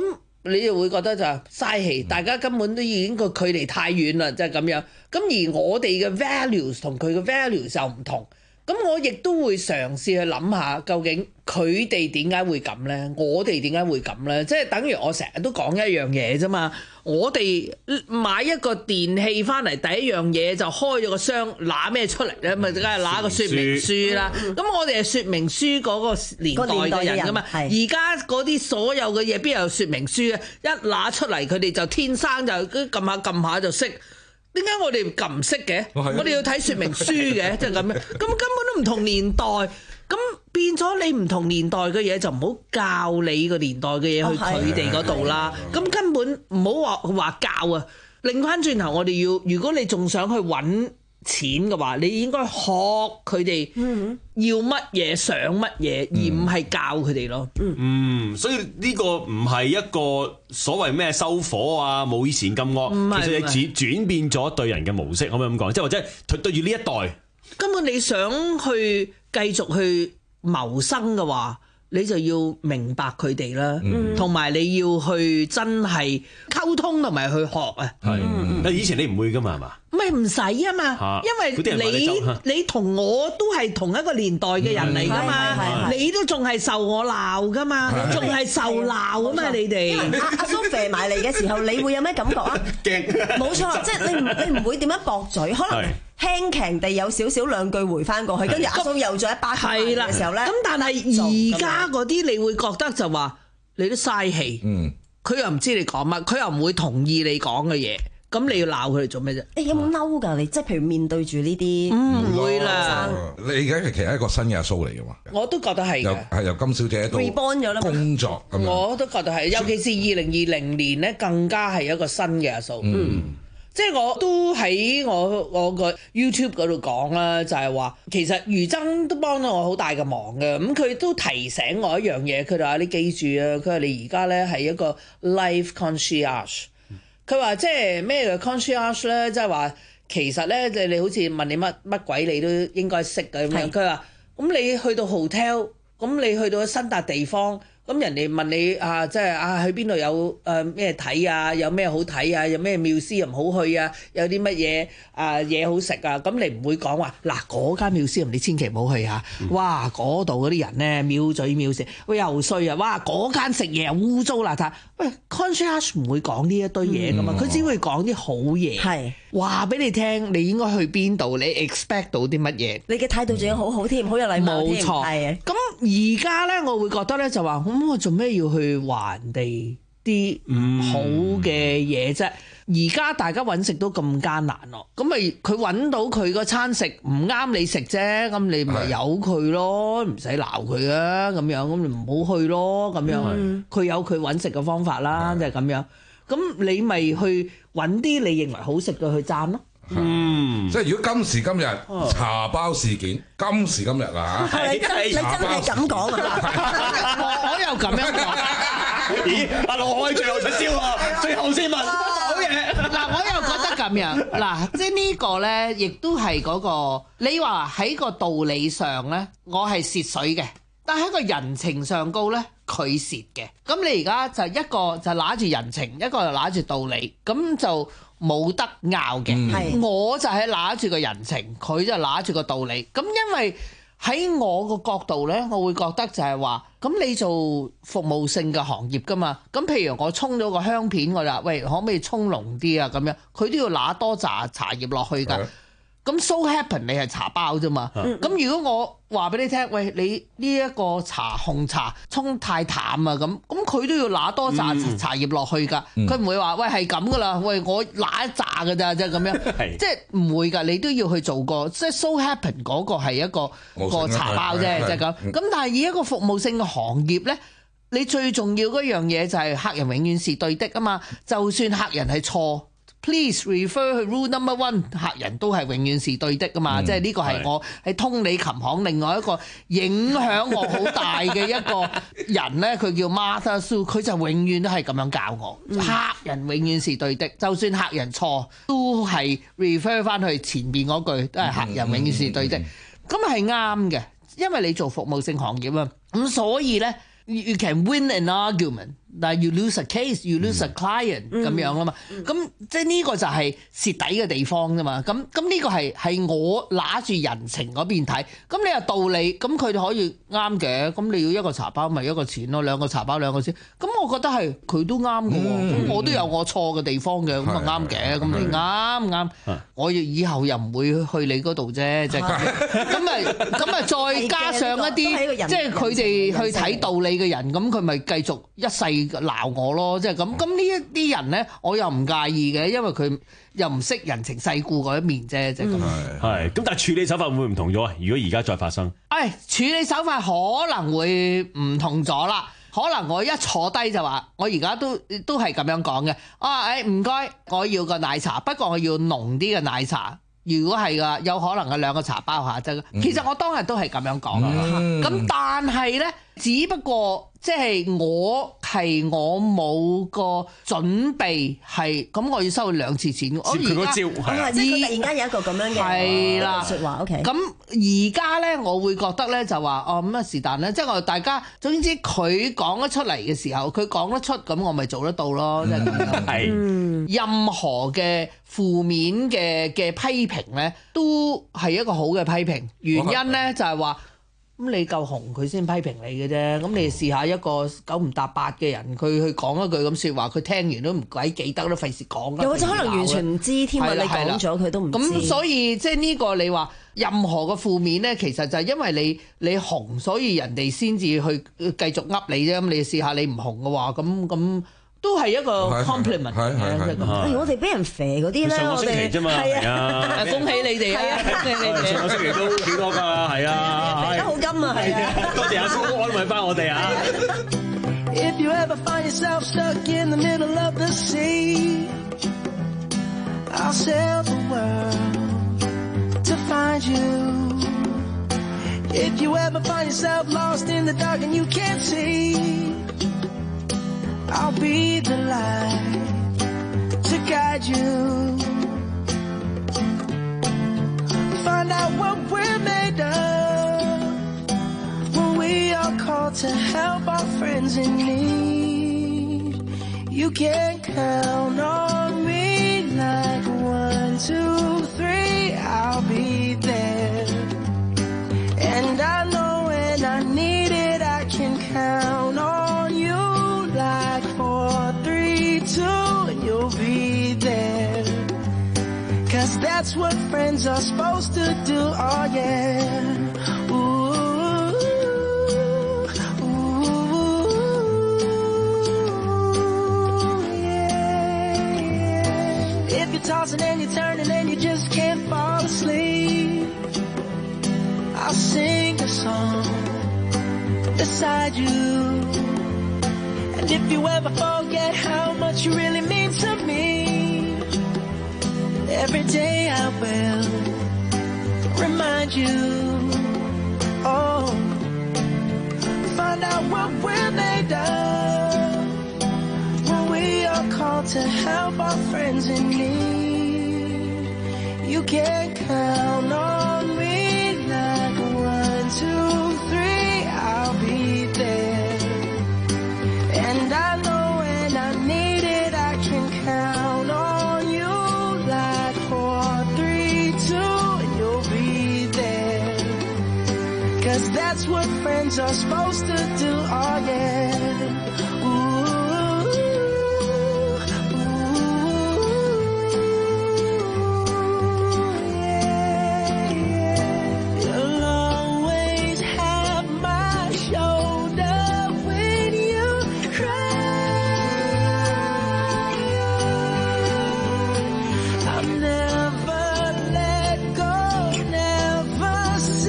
你就會覺得就係嘥氣，大家根本都已經個距離太遠啦，即係咁樣。咁而我哋嘅 values 同佢嘅 values 又唔同，咁我亦都會嘗試去諗下，究竟佢哋點解會咁呢？我哋點解會咁呢？即係等於我成日都講一樣嘢啫嘛。我哋買一個電器翻嚟，第一樣嘢就開咗個箱，拿咩出嚟咧？咪梗係拿個說明書啦。咁我哋係說明書嗰個年代嘅人噶嘛。而家嗰啲所有嘅嘢邊有說明書啊？一拿出嚟，佢哋就天生就撳下撳下就識。點解我哋撳唔識嘅？我哋要睇說明書嘅，即係咁樣。咁根本都唔同年代。咁變咗你唔同年代嘅嘢就唔好教你個年代嘅嘢去佢哋嗰度啦。咁根本唔好話話教啊。擰翻轉頭，我哋要如果你仲想去揾錢嘅話，你應該學佢哋要乜嘢想乜嘢，而唔係教佢哋咯。 嗯，所以呢個唔係一個所謂咩收火啊，冇以前咁惡，其實你轉轉變咗對人嘅模式，可唔可以咁講？即係或者對住呢一代，根本你想去繼續去謀生嘅話，你就要明白佢哋啦，同埋、嗯、你要去真係溝通同埋去學啊。係，但以前你唔會噶嘛，係嘛？咪唔使啊嘛，因為你你同我都係同一個年代嘅人嚟噶嘛，你都仲係受我鬧噶嘛，仲係受鬧啊嘛，你哋阿阿蘇肥埋嚟嘅時候，你會有咩感覺啊？驚，冇錯，即係你唔你唔會點樣駁嘴，可能輕強地有少少兩句回翻過去，跟住阿蘇又再一巴係啦嘅時候咧，咁但係而家嗰啲你會覺得就話你都嘥氣，佢又唔知你講乜，佢又唔會同意你講嘅嘢。咁你要鬧佢哋做咩啫？誒有冇嬲㗎？你即係譬如面對住呢啲唔會啦。你而家其實係一個新嘅阿蘇嚟㗎嘛？我都覺得係嘅。係由金小姐到 reborn 咗啦工作咁樣。我都覺得係，尤其是二零二零年咧，更加係一個新嘅阿蘇。嗯，即係我都喺我我個 YouTube 嗰度講啦，就係話其實余爭都幫到我好大嘅忙嘅。咁佢都提醒我一樣嘢，佢就話你記住啊，佢話你而家咧係一個 life concierge。佢話即係咩嘅 concierge 咧，即係話其實咧，即係你好似問你乜乜鬼，你都應該識嘅咁樣。佢話咁你去到 hotel，咁你去到新笪地方，咁人哋問你啊，即係啊去邊度有誒咩睇啊，有咩好睇啊，有咩廟師又唔好去啊，有啲乜嘢啊嘢好食啊，咁你唔會講話嗱嗰間廟師你千祈唔好去啊！嗯、哇嗰度嗰啲人咧藐嘴藐舌，喂又衰啊！哇嗰間食嘢又污糟邋遢，喂 concierge 唔會講呢一堆嘢噶嘛，佢、嗯、只會講啲好嘢，係話俾你聽，你應該去邊度，你 expect 到啲乜嘢，你嘅態度仲要好好添，好有禮貌添，冇錯，係啊。咁而家咧，我會覺得咧就話咁我做咩要去還人哋啲好嘅嘢啫？而家、嗯、大家揾食都咁艱難咯，咁咪佢揾到佢個餐食唔啱你食啫，咁你咪由佢咯，唔使鬧佢啊，咁樣咁你唔好去咯，咁樣佢、嗯、有佢揾食嘅方法啦，就係咁樣。咁你咪去揾啲你認為好食嘅去讚咯。嗯，即係如果今時今日茶包事件，今時今日啊嚇，你真你真係咁講啊！我我又咁樣講。咦？阿羅海最後出招喎，最後先問好嘢。嗱，我又覺得咁樣，嗱，即係呢個咧，亦都係嗰個你話喺個道理上咧，我係蝕水嘅，但係喺個人情上高咧，佢蝕嘅。咁你而家就一個就揦住人情，一個就揦住道理，咁就冇得拗嘅。嗯、我就係揦住個人情，佢就揦住個道理。咁因為喺我個角度呢，我會覺得就係話，咁你做服務性嘅行業㗎嘛，咁譬如我沖咗個香片，我就話喂，可唔可以沖濃啲啊？咁樣佢都要揦多紮茶葉落去㗎。咁 so happen 你係茶包啫嘛，咁、嗯、如果我話俾你聽，喂，你呢一個茶紅茶沖太淡啊，咁咁佢都要揦多紮茶葉落去㗎，佢唔、嗯、會話喂係咁㗎啦，喂我揦一紮㗎咋，即係咁樣，即係唔會㗎，你都要去做過，即係 so happen 嗰個係一個一個茶包啫，即係咁。咁但係以一個服務性嘅行業咧，你最重要嗰樣嘢就係客人永遠是對的啊嘛，就算客人係錯。Please refer 去 rule number one， 客人都係永遠是對的㗎嘛，嗯、即係呢個係我喺通理琴行另外一個影響我好大嘅一個人咧，佢叫 Martha Sue， 佢就永遠都係咁樣教我，嗯、客人永遠是對的，就算客人錯都係 refer 翻去前面嗰句，都係客人永遠是對的，咁係啱嘅，因為你做服務性行業啊，咁所以咧。You can win an argument 但係 you lose a case，you lose a client 咁、嗯、樣啊嘛。咁、嗯、即係呢個就係蝕底嘅地方啫嘛。咁咁呢個係係我拿住人情嗰邊睇。咁你話道理，咁佢哋可以啱嘅。咁你要一個茶包咪一個錢咯，兩個茶包兩個錢。咁我覺得係佢都啱嘅喎。咁、嗯、我都有我錯嘅地方嘅，咁啊啱嘅。咁你啱啱，我以後又唔會去你嗰度啫。即係咁咪咁咪再加上一啲即係佢哋去睇道理嘅人，咁佢咪繼續一世鬧我咯，即係咁。咁呢一啲人咧，我又唔介意嘅，因為佢又唔識人情世故嗰一面啫，即係咁。 係咁，但係處理手法會唔同咗啊？如果而家再發生，誒、 哎、處理手法可能會唔同咗啦。可能我一坐低就話，我而家都都係咁樣講嘅。啊誒唔該，我要個奶茶，不過我要濃啲嘅奶茶。如果係㗎，有可能嘅兩個茶包下啫。其實我當日都係咁樣講嘅。咁、嗯、但係咧，只不過即係我係我冇個準備係，咁我要收佢兩次錢。我而家即係佢突然間有一個咁樣嘅説話。OK。咁而家咧，我會覺得咧就話哦咁啊是但咧，即係我大家總之佢講得出嚟嘅時候，佢講得出，咁我咪做得到咯。即係咁樣。係。任何嘅負面嘅嘅批評咧，都係一個好嘅批評。原因咧就係話，咁你夠紅佢先批評你嘅啫。咁你試下一個九唔搭八嘅人，佢去講一句咁説話，佢聽完都唔鬼記得，都費事講。 又或者可能完全唔知添啊！你講咗佢都唔知。 咁所以即係呢個你話任何嘅負面咧，其實就係因為你你紅，所以人哋先至去繼續噏你啫。咁你試下你唔紅嘅話，咁咁。都係一個 compliment 嘅，即係咁。 我哋俾人肥嗰啲咧， 上個星期啫嘛，係啊， 恭喜你哋啊！ 上個星期都幾多㗎，係啊， 肥得好金啊，係啊！ 多謝阿蘇安慰翻我哋啊 ！If you ever find yourself stuck in the middle of the sea, I'll sail the world to find you. If you ever find yourself lost in the dark and you can't see,I'll be the light to guide you. Find out what we're made of when we are called to help our friends in need. You can count on me like one, two, three, I'll be there. And I know when I need it, I can count on you.Like four, three, two, and you'll be there. Cause that's what friends are supposed to do, oh yeah. Ooh, ooh, yeah, yeah. If you're tossing and you're turning and you just can't fall asleep, I'll sing a song beside you.And if you ever forget how much you really mean to me, every day I will remind you. Oh, find out what we're made of when we are called to help our friends in need. You can count on me like one, two, three, I'll be there.And I know when I need it, I can count on you like four, three, two, and you'll be there. Cause that's what friends are supposed to do, oh yeah. Ooh, ooh, yeah, yeah. You'll always have my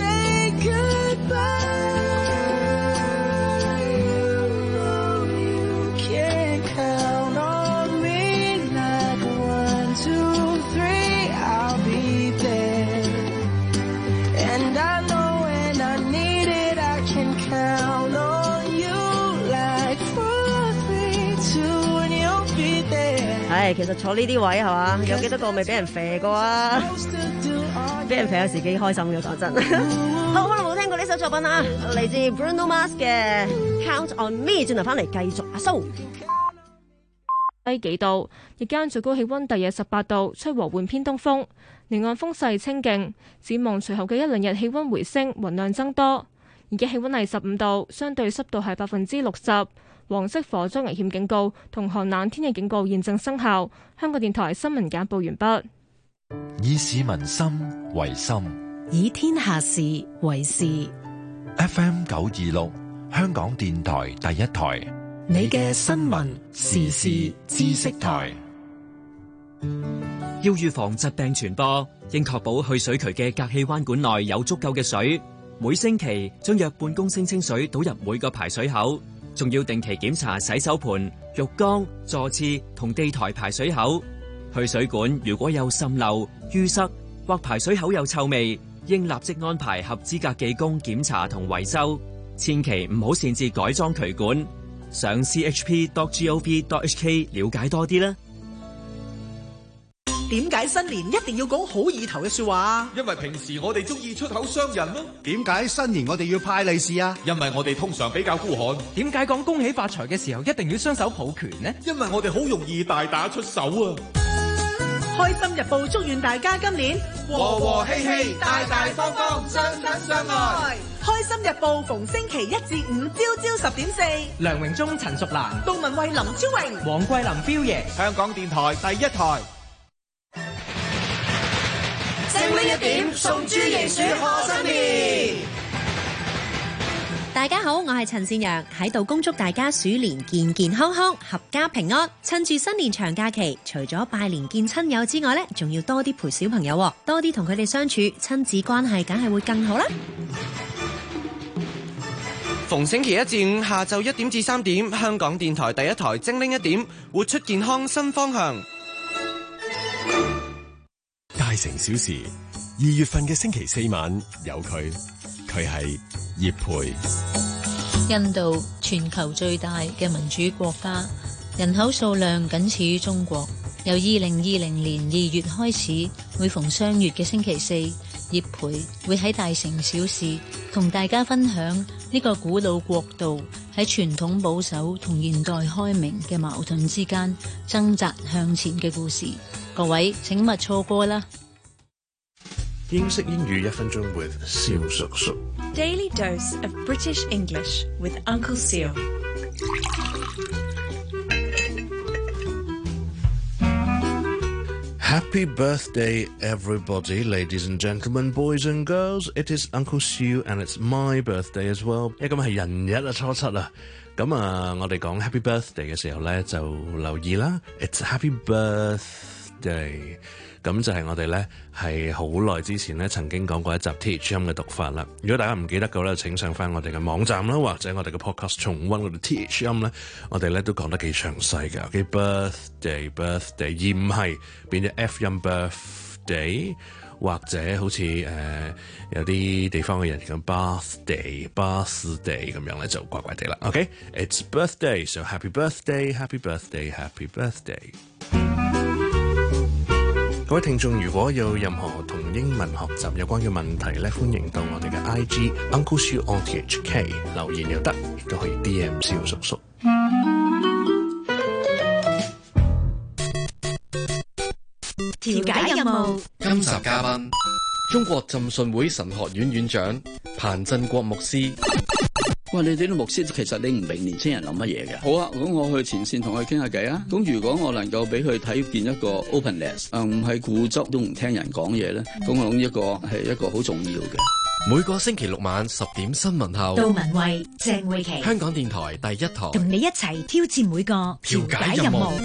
shoulder.Never let go, never say goodbye. 係，其實坐呢啲位係嘛，有幾多個未俾人肥過啊？俾人肥有時幾開心嘅，講真。好，可能冇聽過呢首作品啊，嚟自 Bruno Mars 嘅 Count on Me， 轉頭翻嚟繼續阿蘇。 低幾度，日間最高氣溫大約十八度，吹和緩偏東風，離岸風勢清勁。展望隨後嘅一兩日氣溫回升，雲量增多。而家氣溫係十五度，相對濕度係百分之六十。黃色火災危險警告同寒冷天氣警告現正生效。香港電台新聞簡報完畢。 以市民心為心， 以天下事為事。 F M 九二六，香港電台第一台。 你嘅新聞時事知識台。 要預防疾病傳播，應確保去水渠嘅隔氣彎管內有足夠嘅水。每星期將約半公升清水倒入每個排水口，仲要定期檢查洗手盆、浴缸、座廁同地台排水口。去水管如果有滲漏、淤塞或排水口有臭味，應立即安排合資格技工檢查同維修。千祈唔好擅自改裝渠管。上 c h p dot gov dot h k 了解多啲啦。 點解新年一定要講好意頭嘅說話？ 因為平時我哋中意出口傷人咯。 點解新年我哋要派利是啊？ 因為我哋通常比較孤寒。 點解講恭喜發財嘅時候一定要雙手抱拳呢？ 因為我哋好容易大打出手啊！ 開心日報祝願大家今年和和氣氣、大大方方、相親相愛。 開心日報逢星期一至五朝朝十點四，梁榮忠、陳淑蘭、杜文慧、林超榮、黃桂林、彪爺， 香港電台第一台。 精靈一點送豬認鼠賀新年。 大家好，我係陳善陽，喺度恭祝大家鼠年健健康康、合家平安。趁住新年長假期，除咗拜年見親友之外呢，仲要多啲陪小朋友，多啲同佢哋相處，親子關係梗係會更好啦。 逢星期一至五下晝一點至三點，香港電台第一台精靈一點，活出健康新方向。 大城小事，二月份嘅星期四晚有佢，佢係葉培。 印度全球最大嘅民主國家，人口數量僅次於中國。由二零二零年二月開始，每逢雙月嘅星期四，葉培會喺大城小事同大家分享呢個古老國度喺傳統保守同現代開明嘅矛盾之間掙扎向前嘅故事。各位請勿錯過啦！ 英式英語一分鐘 with 蕭叔叔。 Daily dose of British English with Uncle Seal。 Happy birthday, everybody, ladies and gentlemen, boys and girls. It is Uncle Sue and it's my birthday as well. 因為今日係人日啊，初七啊。咁啊，我哋講 Happy Birthday 嘅時候咧，就留意啦。It's Happy Birthday。咁就係我哋咧係好耐之前咧曾經講過一集 T H 音嘅讀法啦。如果大家唔記得嘅咧，請上翻我哋嘅網站啦，或者我哋嘅 podcast 重溫我哋 T H 音咧，我哋咧都講得幾詳細嘅。OK， birthday birthday， 而唔係變咗 F 音 birthday， 或者好似誒、呃、有啲地方嘅人講 birthday birthday 咁樣咧就怪怪地啦。OK，it's birthday，so happy birthday，happy birthday，happy birthday。各位聽眾，如果有任何同英文學習有關嘅問題咧，歡迎到我哋嘅 I G Uncle Sue on T H K 留言又得，亦都可以 D M 蕭叔叔。 調解任務。 今集嘉賓，中國浸信會神學院院長彭振國牧師。 喂，你哋啲牧師其實你唔明年青人諗乜嘢嘅。好啊，咁我去前線同佢傾下偈啊。咁如果我能夠俾佢睇見一個 openness， 啊唔係固執都唔聽人講嘢咧，咁我諗一個係一個好重要嘅。 每個星期六晚十點新聞後， 杜文慧、鄭慧琪， 香港電台第一台， 同你一齊挑戰每個調解任務。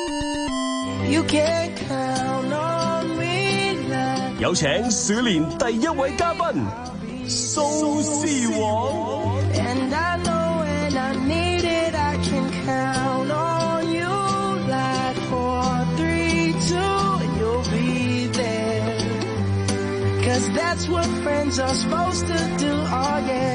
有請鼠年第一位嘉賓蘇絲黃。 And I know when I need it, I can count on you. Like four, three, two, and you'll be there. Cause that's what friends are supposed to do, oh yeah.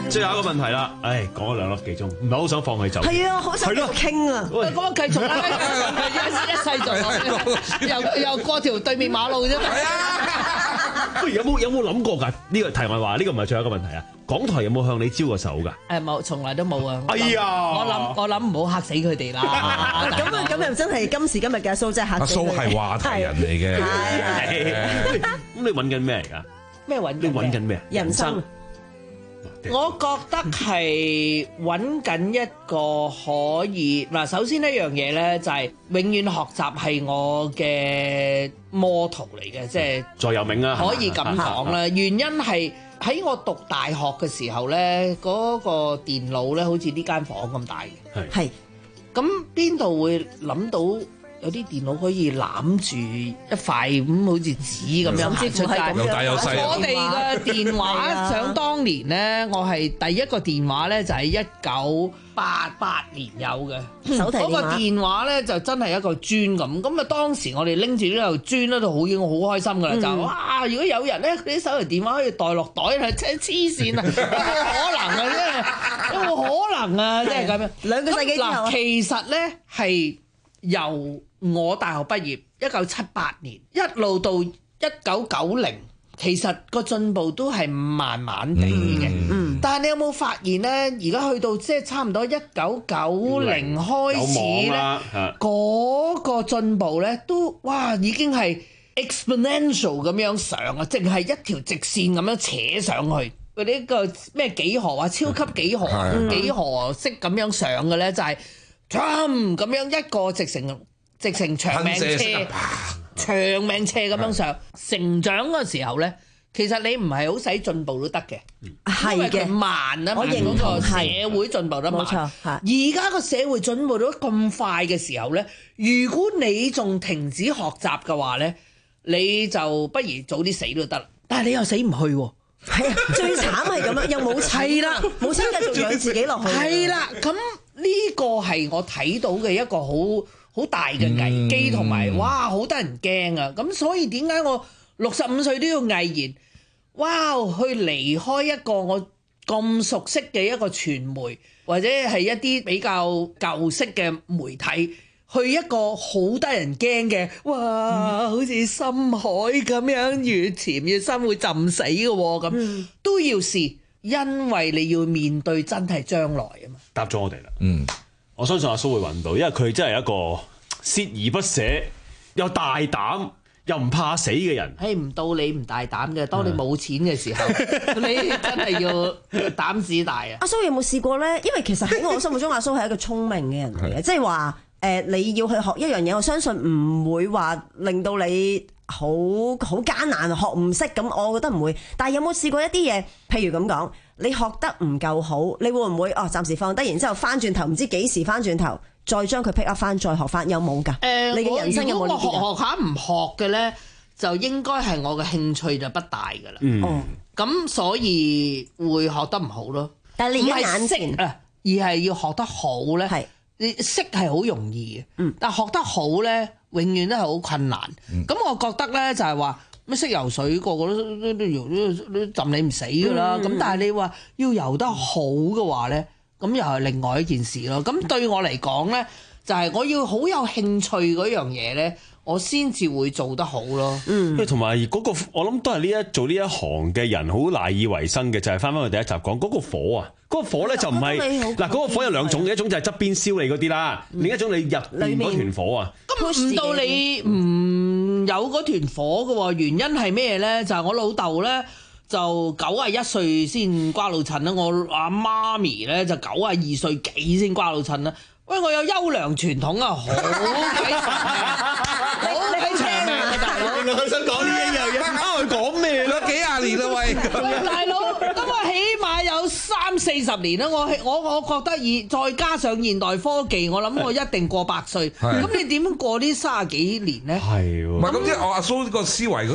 最後一個問題啦，唉，講咗兩粒幾鐘，唔係好想放佢走。 係啊，好想繼續傾啊！ 咁啊，繼續啦，一一世做，又又過條對面馬路啫。係啊。 不如有冇有冇諗過㗎？呢個題外話，呢個唔係最後一個問題啊。港台有冇向你招過手㗎？ 誒冇，從來都冇啊！ 哎呀， 我諗我諗唔好嚇死佢哋啦。 咁啊咁又真係今時今日嘅阿蘇真係嚇死佢哋。 阿蘇係話題人嚟嘅。 係。咁你揾緊咩嚟㗎？ 咩揾？ 你揾緊咩？ 人生。 我覺得係揾緊一個可以嗱，首先一樣嘢咧就係永遠學習係我嘅 motto 嚟嘅，即係座右銘啊， 可以咁講啦。原因係喺我讀大學嘅時候咧，嗰個電腦咧好似呢間房咁大嘅， 係咁邊度會諗到？有啲電腦可以攬住一塊咁，好似紙咁樣行出街。 有大有細。 我哋嘅電話，想當年咧，我係第一個電話咧，就係一九八八年有嘅。 手提電話。嗰個電話咧就真係一個磚咁。咁啊，當時我哋拎住呢嚿磚咧，都好已經好開心噶啦。就哇，如果有人咧，佢啲手提電話可以袋落袋，係真係黐線啊！有冇可能啊？真係有冇可能啊？即係咁樣。 兩個世紀之後。 嗱，其實咧係由我大學畢業一九七八年一路到一九九零，其實個進步都係慢慢地嘅。嗯，但係你有冇發現咧？而家去到即係差唔多一九九零開始咧，嗰個進步咧都哇已經係 exponential 咁樣上啊！淨係一條直線咁樣扯上去。嗰啲個咩幾何啊？超級幾何、幾何式咁樣上嘅咧，就係咁樣一個直成。直成長命車，長命車咁樣上成長嗰時候咧，其實你唔係好使進步都得嘅，係嘅慢啊嘛，嗰個社會進步得慢。冇錯，而家個社會進步到咁快嘅時候咧，如果你仲停止學習嘅話咧，你就不如早啲死都得。但係你又死唔去喎， 係啊，最慘係咁樣，又冇錢啦，冇錢繼續養自己落去。 係啦，咁呢個係我睇到嘅一個好好大嘅危機，同埋、嗯、哇好得人驚啊！咁所以點解我六十五歲都要毅然哇去離開一個我咁熟悉嘅一個傳媒，或者係一啲比較舊式嘅媒體，去一個好得人驚嘅哇，嗯、好似深海咁樣，越潛越深會浸死嘅喎，咁、嗯、都要試，因為你要面對真係將來啊嘛。 答咗我哋啦，嗯。我相信阿蘇會揾到，因為佢真係一個鍥而不捨又大膽又唔怕死嘅人。 係唔到你唔大膽嘅，當你冇錢嘅時候，你真係要膽子大啊！ 阿蘇有冇試過咧？因為其實喺我心目中，阿蘇係一個聰明嘅人嚟嘅，即係話誒，你要去學一樣嘢，我相信唔會話令到你好好艱難學唔識咁，我覺得唔會。但係有冇試過一啲嘢，譬如咁講？你學得唔夠好，你會唔會哦？暫時放低，然之後翻轉頭，唔知幾時翻轉頭，再將佢 pick up 翻，再學翻，有冇㗎？誒、呃，你嘅人生有冇呢啲？ 我學學下唔學嘅咧，就應該係我嘅興趣就不大㗎啦。嗯，哦，咁所以會學得唔好咯。 但係你而家眼前啊，而係要學得好咧。係，你識係好容易嘅。嗯，但係學得好咧，永遠都係好困難。咁、嗯、我覺得咧就係話。咩識游水，個個都都都游都都浸你唔死噶啦。咁、嗯、但係你話要游得好嘅話咧，咁又係另外一件事咯。咁對我嚟講咧，就係、是、我要好有興趣嗰樣嘢咧，我先至會做得好咯。嗯， 同埋嗰個我諗都係呢一做呢一行嘅人好賴以為生嘅，就係翻返去第一集講嗰、那個火啊。嗰、那個火咧就唔係嗱，嗰、那個火有兩種嘅，一種就係側邊燒你嗰啲啦，嗯、另一種你入邊嗰團火啊。 咁唔到你唔有嗰團火嘅喎，原因係咩咧？就係、是、我老豆咧就九啊一歲先瓜老襯啦，我阿媽咪咧就九啊二歲幾先瓜老襯啦。喂，我有優良傳統啊，好鬼長啊，好鬼長啊，大佬。原來佢想講呢一樣嘢，啊佢講咩咧？幾廿年啦喂，喂大佬，咁我起碼有三四十年啦，我我我覺得以再加上現代科技，我諗我一定過百歲。咁你點過呢三十幾年咧？係喎， 唔係咁即係我阿蘇個思維嗰啲。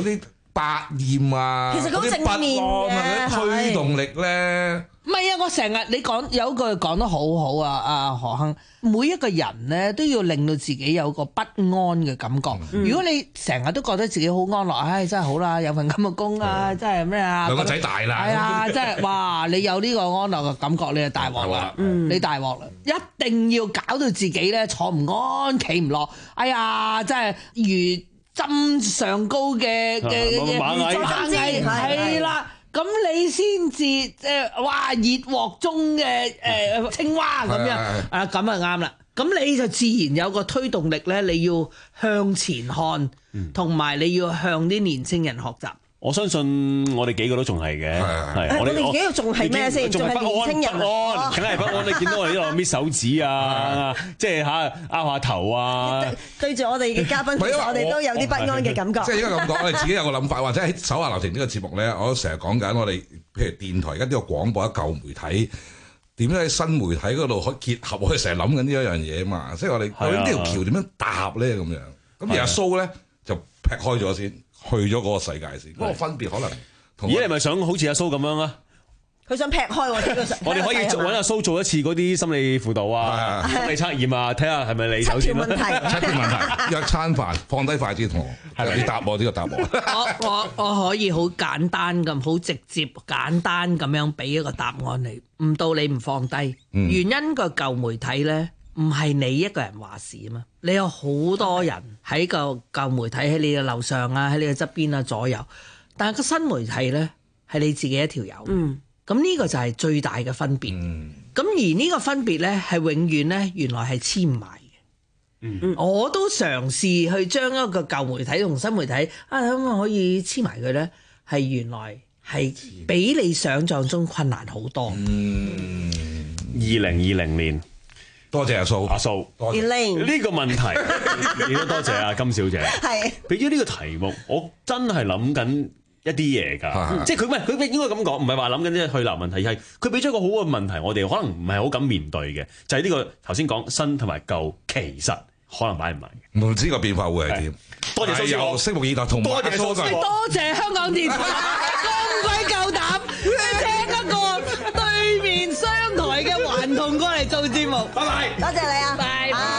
百厭啊， 其實好正面嘅推動力咧。 唔係啊！我成日你講有句講得好好啊，阿何亨，每一個人咧都要令到自己有個不安嘅感覺。嗯、如果你成日都覺得自己好安樂，唉、哎，真係好啦，有份咁嘅工啊，真係咩啊？ 兩個仔大啦， 係啊，真係哇！你有呢個安樂嘅感覺，你就大鑊啦，嗯、你大鑊啦！一定要搞到自己咧坐唔安，企唔落。哎呀，真係如針上高嘅嘅嘅螞蟻係啦。咁你先至即係哇熱鑊中嘅誒、呃、青蛙咁樣啊，咁啊啱啦。咁你就自然有個推動力咧，你要向前看，同埋、嗯、你要向啲年青人學習。 我相信我哋幾個都仲係嘅，係我哋幾個仲係咩先？仲係年青人， 梗係不安。你見到我哋呢度搣手指啊，即係嚇拗下頭啊， 對住我哋嘅嘉賓，其實我哋都有啲不安嘅感覺。 即係應該咁講，我哋自己有個諗法，或者喺手下留情呢個節目咧，我都成日講緊我哋，譬如電台而家呢個廣播一舊媒體，點樣喺新媒體嗰度可以結合？我哋成日諗緊呢一樣嘢嘛，即係我哋究竟呢條橋點樣搭咧咁樣？咁而阿蘇咧就劈開咗先。去咗嗰個世界先，嗰個分別可能。 咦？你係咪想好似阿蘇咁樣啊？ 佢想劈開喎， 我哋可以揾阿蘇做一次嗰啲心理輔導啊、心理測驗啊，睇下係咪你首先。 七條問題， 七條問題，約餐飯，放低筷子同我，係你答我呢個答我。 我我我可以好簡單咁，好直接簡單咁樣俾一個答案你，唔到你唔放低。嗯、原因個舊媒體咧。唔係你一個人話事啊嘛，你有好多人喺個舊媒體喺你嘅樓上啊，喺你嘅側邊啊左右，但係個新媒體咧係你自己一條友，嗯，咁呢個就係最大嘅分別，嗯，咁而呢個分別咧係永遠咧原來係黐唔埋嘅，嗯，我都嘗試去將一個舊媒體同新媒體啊可唔可以黐埋佢咧，係原來係比你想象中困難好多，嗯， 二零二零年。 多謝阿蘇， 阿蘇， 多謝呢個問題，亦都多謝阿金小姐，係俾咗呢個題目，我真係諗緊一啲嘢㗎，即係佢唔係佢應該咁講，唔係話諗緊啲去留問題，係佢俾咗個好嘅問題，我哋可能唔係好敢面對嘅，就係呢個頭先講新同埋舊，其實可能擺唔埋嘅， 唔知個變化會係點？ 多謝蘇師傅， 拭目以待，同埋阿蘇哥， 多謝香港電台咁鬼夠膽，請一個對面商台嘅頑童過嚟做節目，拜拜， 多謝你啊， 拜拜。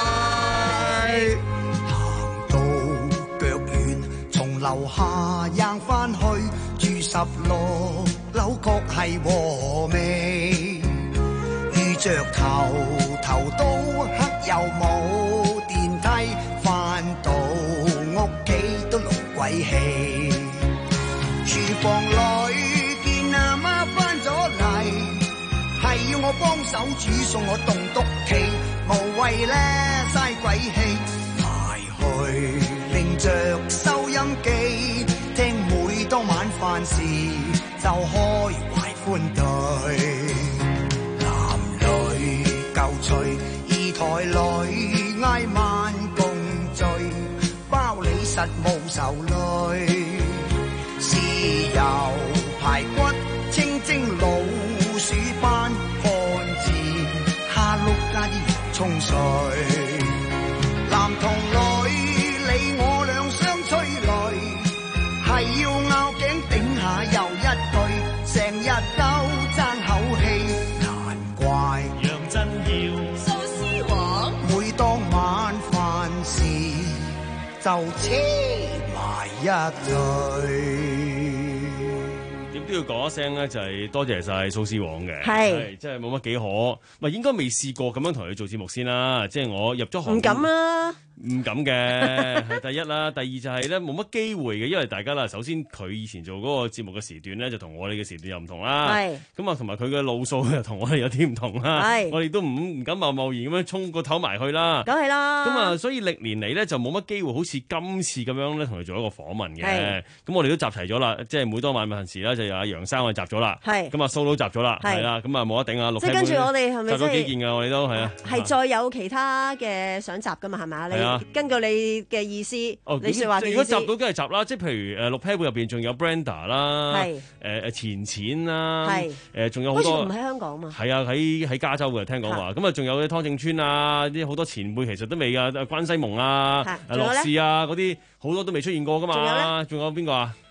行到腳軟，從樓下行返去，住十六樓確係和味，遇着頭頭都黑又冇電梯，返到屋企都淥鬼氣，廚房裏見阿媽返咗嚟，係要我幫手煮餸，我棟篤企，無謂咧嘥鬼氣，埋去拎着收音機，聽每當晚飯時就開懷歡對，男女舊趣，二台裏挨晚共聚，包你實無愁慮，豉油排骨清蒸老鼠斑，看字蝦碌加啲油葱碎，男同女你我兩相催淚，係要拗頸頂下又一句，成日都爭口氣，難怪楊振耀蘇絲黃，每當晚飯時就黐埋一對。 都要講一聲咧，就係多謝晒蘇絲黃嘅， 係即係冇乜幾可，唔係應該未試過咁樣同佢做節目先啦。即係我入咗行唔敢啊， 唔敢嘅係第一啦，第二就係咧冇乜機會嘅，因為大家啦，首先佢以前做嗰個節目嘅時段咧，就同我哋嘅時段又唔同啦。係咁啊，同埋佢嘅路數又同我哋有啲唔同啦。係我哋都唔唔敢貿貿然咁樣衝個頭埋去啦。 梗係啦。咁啊，所以歷年嚟咧就冇乜機會，好似今次咁樣咧同佢做一個訪問嘅。咁我哋都集齊咗啦，即係每當晚飯時咧就有阿楊生我哋集咗啦。係咁啊，蘇都集咗啦。係啦，咁啊冇得頂啊。 即係跟住我哋係咪集咗幾件㗎？我哋都係啊。 係再有其他嘅想集㗎嘛？係咪啊？你根據你嘅意思，你説話嘅意思。如果集到梗係集啦，即係譬如誒六 pair 入邊仲有 Brenda 啦，係誒誒錢錢啦，係誒仲有好多。好似唔喺香港嘛？係啊，喺喺加州嘅聽講話。咁啊，仲有啲湯正川啊，啲好多前輩其實都未㗎，關西蒙啊、誒樂視啊嗰啲好多都未出現過㗎嘛。仲有咧？仲有邊個啊？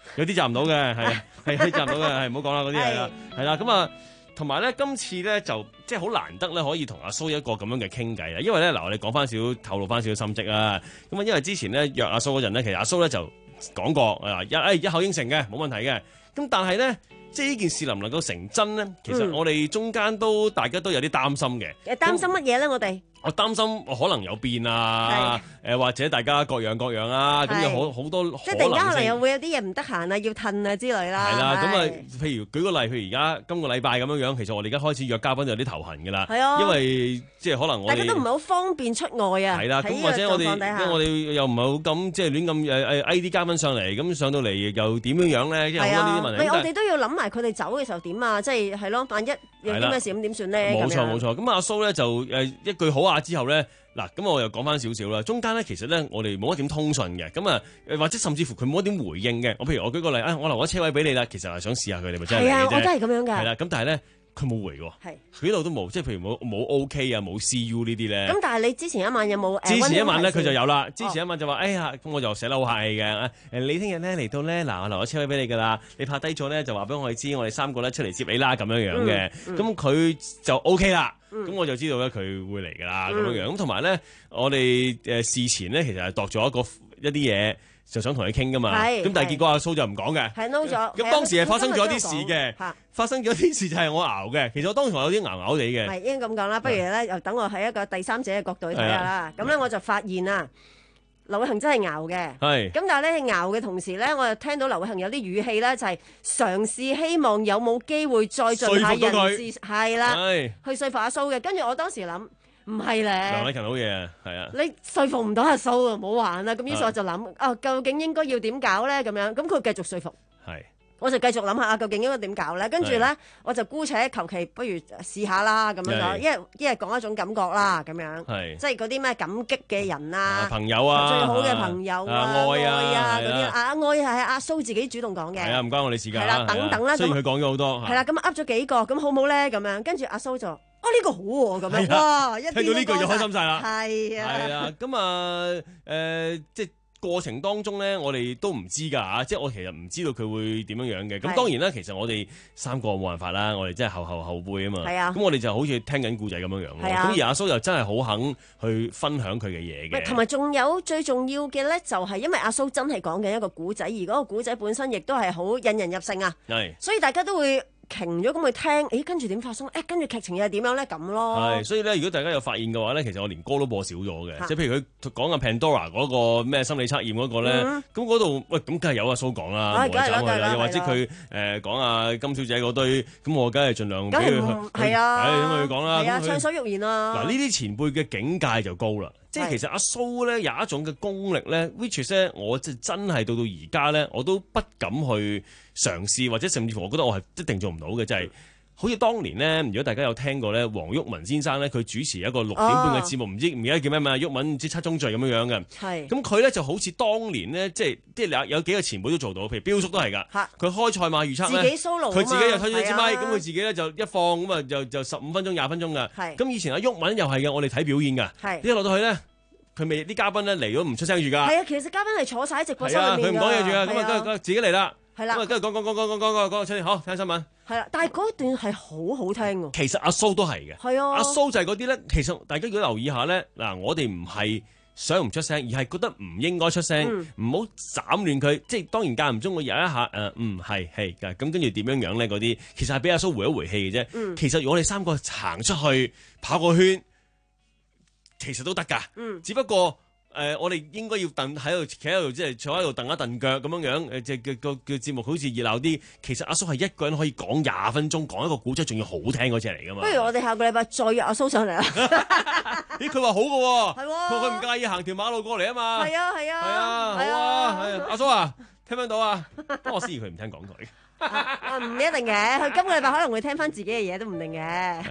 有啲賺唔到嘅，係係有啲賺唔到嘅，係唔好講啦，嗰啲係啦，係啦，咁啊。同埋咧，今次咧就即係好難得咧，可以同阿蘇一個咁樣嘅傾偈啊！因為咧嗱，我哋講翻少透露翻少少心跡啊！咁啊，因為之前咧約阿蘇嗰陣咧，其實阿蘇咧就講過啊，一誒一口應承嘅，冇問題嘅。咁但係咧，即係呢件事能唔能夠成真咧？其實我哋中間都大家都有啲擔心嘅。 誒，擔心乜嘢咧？我哋我擔心可能有變啊，誒或者大家各樣各樣啊，咁有好好多可能性。 即係突然間可能又會有啲嘢唔得閒啊，要褪啊之類啦。 係啦，咁啊，譬如舉個例，譬如而家今個禮拜咁樣樣，其實我哋而家開始約嘉賓就有啲頭痕㗎啦。係啊，因為即係可能我哋大家都唔係好方便出外啊。 係啦，咁或者我哋因為我哋又唔係好咁即係亂咁誒誒嗌啲嘉賓上嚟，咁上到嚟又點樣樣咧？即係好多呢啲問題。 我哋都要諗埋佢哋走嘅時候點啊？即係係咯，萬一有啲咩事咁點算咧？ 冇錯冇錯。咁阿蘇咧就誒一句好話之後咧。嗱，咁我又講翻少少啦。中間咧，其實咧，我哋冇乜點通訊嘅，咁啊，或者甚至乎佢冇乜點回應嘅。我譬如我舉個例啊，我留咗車位俾你啦，其實係想試下佢哋咪真係嚟嘅啫。係啊， 我都係咁樣㗎。 係啦，咁但係咧，佢冇回喎。係，佢呢度都冇，即係譬如冇冇 OK 啊，冇 See you 呢啲咧。咁但係你之前一晚有冇？ 之前一晚咧，佢就有啦。之前一晚就話：哎呀，咁我就寫得好客氣嘅。誒，你聽日咧嚟到咧，嗱，我留咗車位俾你㗎啦。你拍低咗咧，就話俾我哋知，我哋三個咧出嚟接你啦，咁樣樣嘅。咁佢就 OK 啦。咁、嗯、我就知道咧佢會嚟㗎啦，咁樣樣咁同埋咧，我哋誒事前咧其實係度咗一個一啲嘢，就想同你傾㗎嘛。咁但係結果阿蘇就唔講嘅， 係 no 咗。 咁當時係發生咗啲事嘅，發生咗啲事就係我熬嘅。其實我當時有啲熬熬地嘅。 係應該咁講啦，不如咧又等我喺一個第三者嘅角度去睇下啦。咁咧我就發現啊。劉偉恒真係熬嘅，咁但係咧熬嘅同時咧，我又聽到劉偉恒有啲語氣咧，就係嘗試希望有冇機會再盡下人事，係啦，去說服阿蘇嘅。跟住我當時諗，唔係咧， 梁禮勤好嘢啊，係啊， 你說服唔到阿蘇啊，唔好玩啦。咁於是我就諗，啊究竟應該要點搞咧？咁樣，咁佢繼續說服。係。我就繼續諗下啊，究竟應該點搞咧？跟住咧，我就姑且求其不如試下啦，咁樣講，一係一係講一種感覺啦，咁樣，即係嗰啲咩感激嘅人啊， 朋友啊， 最好嘅朋友啊， 愛啊嗰啲啊，愛係阿蘇自己主動講嘅， 係啊，唔關我哋事㗎， 係啦，等等啦， 雖然佢講咗好多， 係啦，咁噏咗幾個，咁好唔好咧？咁樣，跟住阿蘇就，哦呢個好喎，咁樣，哇， 聽到呢句就開心晒啦， 係啊， 係啊，咁啊，誒，即係。過程當中咧，我哋都唔知㗎嚇，即係我其實唔知道佢會點樣樣嘅。咁當然啦，其實我哋三個冇辦法啦，我哋真係後後後輩啊嘛。係啊。咁我哋就好似聽緊故仔咁樣樣咯。係啊。咁而阿蘇又真係好肯去分享佢嘅嘢嘅。同埋仲有最重要嘅咧，就係因為阿蘇真係講緊一個故仔，而嗰個故仔本身亦都係好引人入勝啊。係。所以大家都會停咗咁去聽，誒跟住點發生？誒跟住劇情又係點樣咧？咁咯。係，所以咧，如果大家有發現嘅話咧，其實我連歌都播少咗嘅。即係譬如佢講嘅 Pandora 嗰個咩心理測驗嗰個咧，咁嗰度喂咁梗係有阿蘇講啦，冇得走佢啦。又或者佢誒講阿金小姐嗰堆，咁我梗係盡量俾佢係啊，咁佢講啦。係啊，暢所欲言啊。嗱，呢啲前輩嘅境界就高啦。即係其實阿蘇咧有一種嘅功力咧 ，which is 咧，我即係真係到到而家咧，我都不敢去嘗試，或者甚至乎我覺得我係一定做唔到嘅，就係、是、好似當年咧，如果大家有聽過咧，黃毓民先生咧，佢主持一個六點半嘅節目，唔、哦、知唔記得叫咩名，毓民唔知七宗罪咁樣樣嘅。係。咁佢咧就好似當年咧，即係即係有有幾個前輩都做到，譬如標叔都係㗎。佢開賽馬預測咧，自己 solo 佢自己又推咗支咪，咁佢自己咧就一放咁啊，就就十五分鐘、廿分鐘㗎。係。咁以前阿毓民又係嘅，我哋睇表演㗎。係。一落到去咧。佢未啲嘉賓咧嚟咗唔出聲住㗎。係啊，其實嘉賓係坐晒喺直播室裏面㗎。佢唔講嘢住啊，咁啊跟住自己嚟啦。係啦。咁啊跟住講講講講講講講出嚟，好聽新聞。係啦，但係嗰段係好好聽㗎。其實阿蘇都係嘅。係啊。阿蘇就係嗰啲咧，其實大家如果留意下咧，嗱，我哋唔係想唔出聲，而係覺得唔應該出聲，唔好斬亂佢。即係當然間唔中會有一下誒，嗯係係㗎，咁跟住點樣樣咧嗰啲，其實係俾阿蘇回一回氣嘅啫。嗯。其實如果我哋三個行出去跑個圈。其實都得㗎，嗯、只不過誒、呃，我哋應該要凳喺度，企喺度，即係坐喺度蹬一蹬腳咁樣樣，誒，即係個個節目好似熱鬧啲。其實阿蘇係一個人可以講廿分鐘，講一個古仔，仲要好聽嗰隻嚟㗎嘛。不如我哋下個禮拜再約阿蘇上嚟啦。咦，佢話好㗎喎，係喎，佢佢唔介意行條馬路過嚟啊嘛。係啊係啊，係啊，好啊，係啊，阿蘇啊，聽唔聽到啊？不過我思疑佢唔聽港台。啊，唔一定嘅，佢今個禮拜可能會聽翻自己嘅嘢都唔定嘅。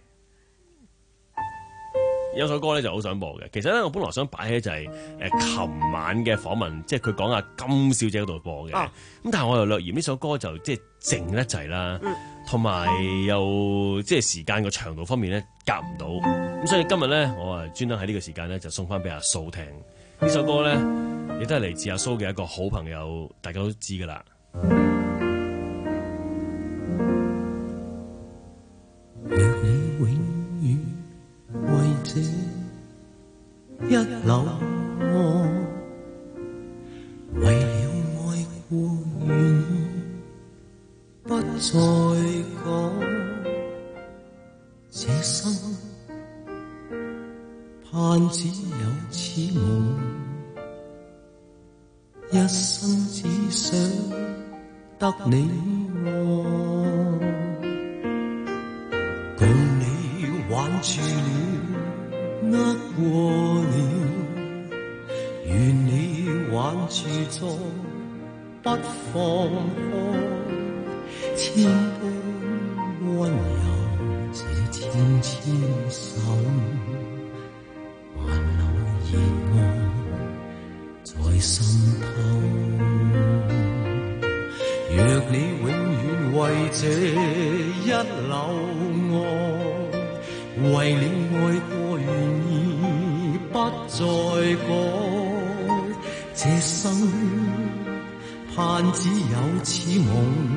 有首歌咧就好想播嘅，其實咧我本來想擺喺就係誒琴晚嘅訪問，即係佢講阿金小姐嗰度播嘅。咁、哦、但係我又略嫌呢首歌就即係靜一滯啦，同埋、嗯、又即係時間個長度方面咧夾唔到，咁所以今日咧我啊專登喺呢個時間咧就送翻俾阿蘇聽呢首歌咧，亦都係嚟自阿蘇嘅一個好朋友，大家都知噶啦。 若你永遠為這一縷愛，為了愛過願意不再講，這生盼只有此夢，一生只想得你愛，共你挽住了，握過了，願你挽住再不放開，千般溫柔這纖纖手，還留熱愛在心頭。若你永遠為這一縷愛，為你愛過願意不再改，這生盼只有此夢，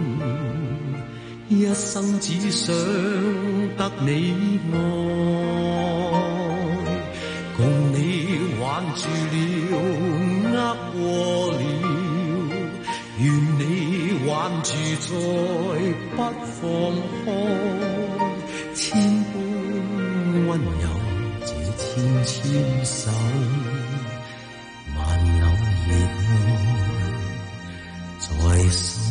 一生只想得你愛，共你挽住了，握過了，願你挽住再不放開，千般溫柔這纖纖手，萬縷熱愛在心。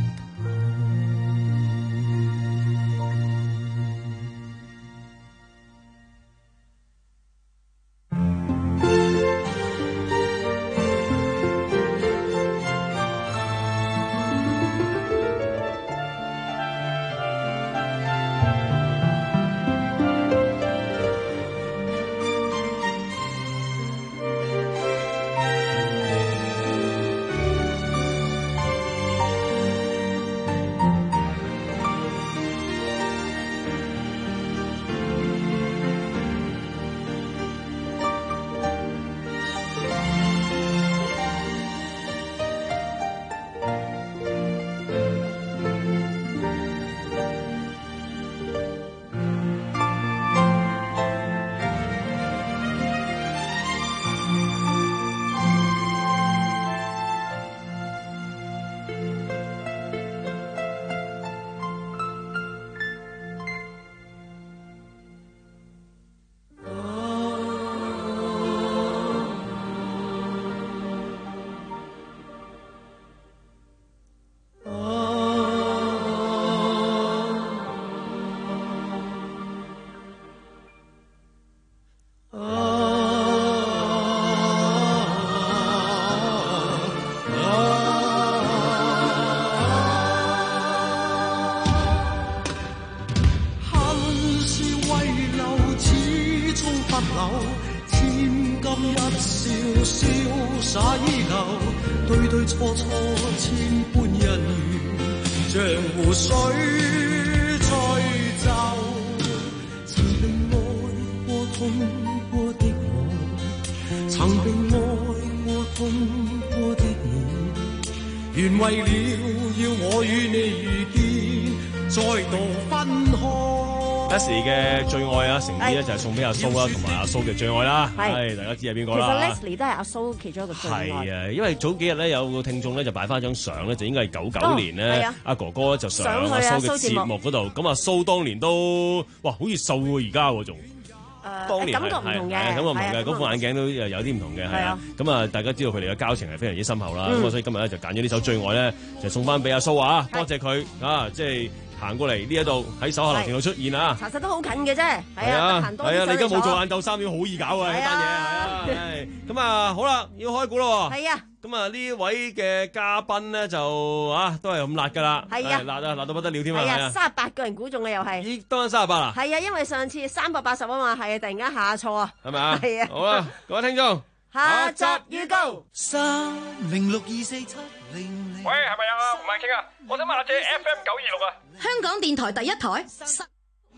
Leslie 嘅最愛啊，成啲咧就係送俾阿蘇啦，同埋阿蘇嘅最愛啦。係大家知係邊個啦？ 其實 Leslie 都係阿蘇其中一個最愛。 係啊，因為早幾日咧有個聽眾咧就擺翻張相咧，就應該係九九年咧，阿、哦啊、哥哥就上阿蘇嘅節目嗰度。咁阿蘇當年都哇，好似瘦過而家喎仲。誒，當年感覺唔同嘅， 感覺唔同嘅，嗰副眼鏡都有啲唔同嘅，係啊。咁啊，大家知道佢哋嘅交情係非常之深厚啦。咁啊、嗯，所以今日咧就揀咗呢首最愛咧，就送翻俾阿蘇啊，多謝佢啊，即係。行過嚟呢一度喺手下留情度出現啊！ 查實都好近嘅啫，係啊，行多啲。 係啊，你而家冇做晏晝三點好易搞啊！呢單嘢係啊，咁啊好啦，要開估咯。 係啊， 咁啊呢位嘅嘉賓咧就啊都係咁辣噶啦， 係啊， 辣啊辣到不得了添啊！ 係啊，三十八個人估中嘅又係， 咦，當三十八啊？ 係啊，因為上次三百八十啊嘛，係啊，突然間下錯啊， 係咪啊？ 係啊， 好啦，各位聽眾。 下集預告三零六二四七零零。 喂，係咪啊？吳萬傾啊，我想問下借 F M 九二六啊。 香港電台第一台。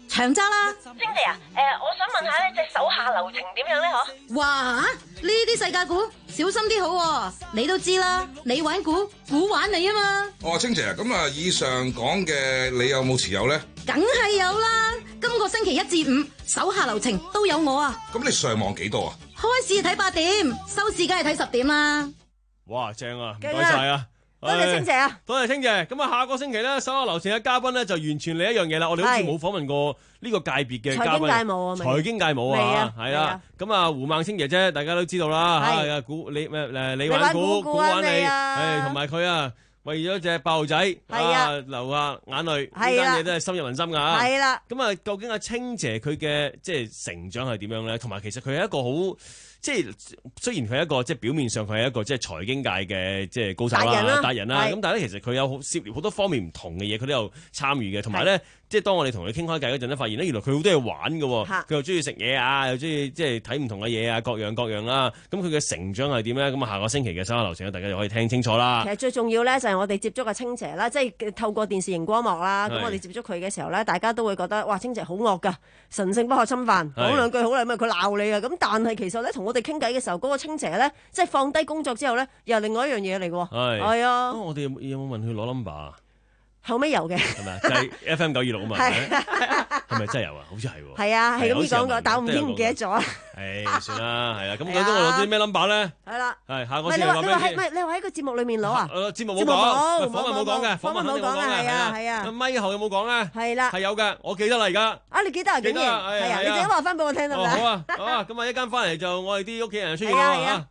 長揸啦。 星姐啊，誒、呃，我想問下呢隻手下留情點樣咧？嗬？ 哇，呢啲世界股小心啲好，你都知啦，你玩股，股玩你啊嘛。 哦，青姐啊，咁啊，以上講嘅你有冇持有咧？ 梗係有啦，今個星期一至五手下留情都有我啊。 咁你上網幾多啊？ 開市睇八點，收市梗係睇十點啦。 哇，正啊，唔該晒啊！ 多謝清姐啊！ 多謝清姐。咁啊，下個星期咧，手下留情嘅嘉賓咧就完全另一樣嘢啦。我哋好似冇訪問過呢個界別嘅嘉賓。財經界冇啊， 財經界冇啊，係啦。咁啊，胡孟青姐姐大家都知道啦，係估你咩誒？你玩股，股玩你，誒，同埋佢啊，為咗隻爆仔啊，流下眼淚，呢單嘢都係深入民心噶。 係啦。 咁啊，究竟阿清姐佢嘅即係成長係點樣咧？同埋其實佢係一個好。即係雖然佢係一個即係表面上佢係一個即係財經界嘅即係高手啦、達人啦，咁但係咧其實佢有好涉獵好多方面唔同嘅嘢，佢都有參與嘅。同埋咧，即係當我哋同佢傾開偈嗰陣咧，發現咧原來佢好多嘢玩嘅，佢又中意食嘢啊，又中意即係睇唔同嘅嘢啊，各樣各樣啦。咁佢嘅成長係點咧？咁啊，下個星期嘅手下留情咧，大家就可以聽清楚啦。 其實最重要咧就係我哋接觸阿清姐啦，即係透過電視熒光幕啦。咁我哋接觸佢嘅時候咧，大家都會覺得哇，清姐好惡㗎，神聖不可侵犯，講兩句好啦，咁佢鬧你啊。咁但係其實咧，同我哋傾偈嘅時候，嗰個清姐咧，即係放低工作之後咧，又係另外一樣嘢嚟嘅。係係啊！ 我哋有冇問佢攞 number 啊？ 後尾有嘅， 係咪？就係 F M 九二六啊嘛，係咪真係有啊？好似係喎。 係啊，係咁講過，但我唔知唔記得咗。 誒，算啦，係啦。咁究竟我攞啲咩 number 咧？ 係啦， 係下個星期攞咩先？ 唔係你話喺個節目裏面攞啊？ 節目冇講，訪問冇講嘅，訪問冇講嘅， 係啊係啊。 咪後有冇講咧？ 係啦， 係有嘅，我記得啦而家。 啊，你記得啊？竟然係啊！你自己話翻俾我聽得唔得？ 好啊好啊，咁啊一間翻嚟就我哋啲屋企人出現啦。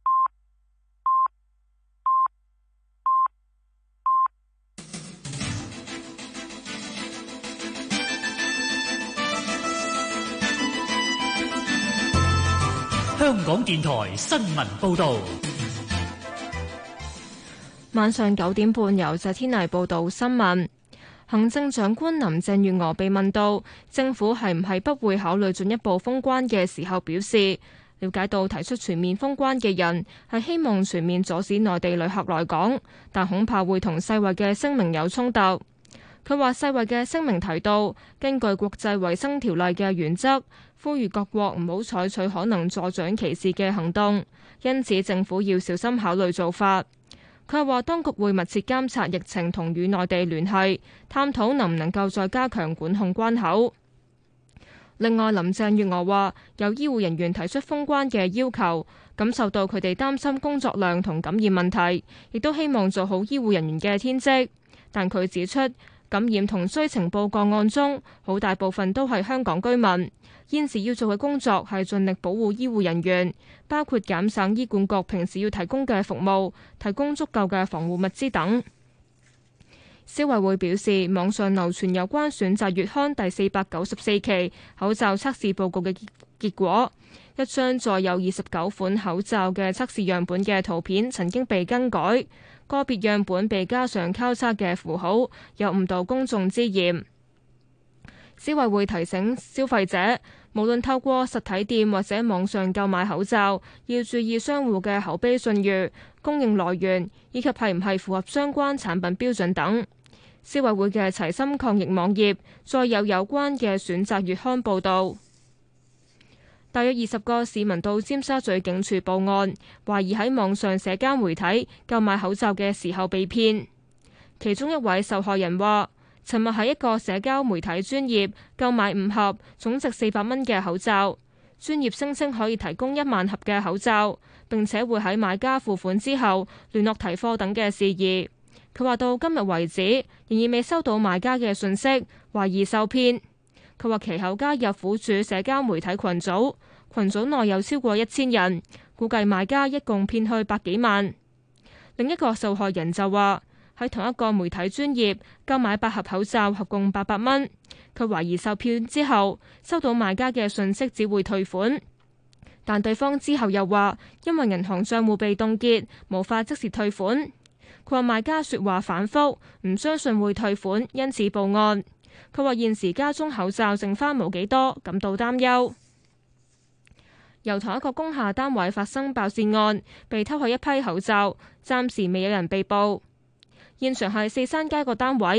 香港電台新聞報道， 晚上九點半由謝天麗報道新聞。行政長官林鄭月娥被問到政府係唔係不會考慮進一步封關嘅時候，表示了解到提出全面封關嘅人係希望全面阻止內地旅客來港，但恐怕會同世衛嘅聲明有衝突。佢話世衛嘅聲明提到，根據國際衛生條例嘅原則，呼籲各國唔好採取可能助長歧視嘅行動，因此政府要小心考慮做法。佢又話當局會密切監察疫情同與內地聯繫，探討能唔能夠再加強管控關口。另外，林鄭月娥話有醫護人員提出封關嘅要求，感受到佢哋擔心工作量同感染問題，亦都希望做好醫護人員嘅天職。但佢指出，感染同需呈報個案中，好大部分都係香港居民。現時要做嘅工作係盡力保護醫護人員，包括減省醫管局平時要提供嘅服務，提供足夠嘅防護物資等。消委會表示，網上流傳有關選擇月刊第四百九十四期口罩測試報告嘅結果，一張載有二十九款口罩嘅測試樣本嘅圖片曾經被更改，個別樣本被加上交叉嘅符號，有誤導公眾之嫌。消委會提醒消費者，無論透過實體店或者網上購買口罩，要注意商戶嘅口碑信譽、供應來源以及係唔係符合相關產品標準等。消委會嘅齊心抗疫網頁再有有關嘅選擇月刊報導。大約二十個市民到尖沙咀警署報案，懷疑喺網上社交媒體購買口罩嘅時候被騙。其中一位受害人話，尋日喺一個社交媒體專頁購買五盒總值四百蚊嘅口罩，專頁聲稱可以提供一萬盒嘅口罩，並且會喺買家付款之後聯絡提貨等嘅事宜。佢話到今日為止仍然未收到買家嘅訊息，懷疑受騙。佢話其後加入苦主社交媒體群組，群組內有超過一千人，估計買家一共騙去百幾萬。另一個受害人就話喺同一個媒體專頁購買八盒口罩，合共八百蚊。佢懷疑受騙之後，收到買家嘅訊息只會退款，但對方之後又話因為銀行賬戶被凍結，無法即時退款。佢話賣家說話反覆，唔相信會退款，因此報案。佢話現時家中口罩剩翻冇幾多，感到擔憂。由同一個工廈單位發生爆竊案，被偷去一批口罩，暫時未有人被捕。現場係四山街個單位，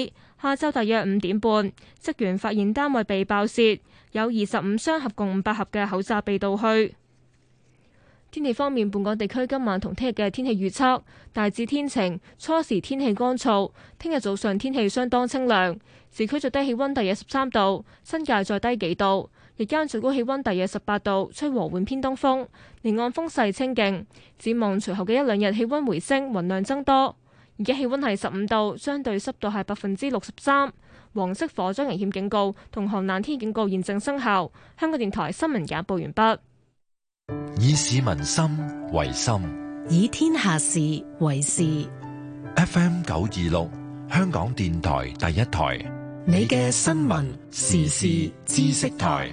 下晝大約五點半，職員發現單位被爆竊，有二十五箱合共五百盒嘅口罩被盜去。天氣方面，本港地區今晚同聽日嘅天氣預測大致天晴，初時天氣乾燥，聽日早上天氣相當清涼，市區最低氣溫大約十三度，新界再低幾度，日間最高氣溫大約十八度，吹和緩偏東風，離岸風勢清勁。展望隨後嘅一兩日氣溫回升，雲量增多。而家氣溫係十五度，相對濕度係百分之六十三，黃色火災危險警告同寒冷天氣警告現正生效。香港電台新聞簡報完畢。 以市民心為心， 以天下事為事。 F M 九二六，香港電台第一台， 你嘅新聞時事知識台。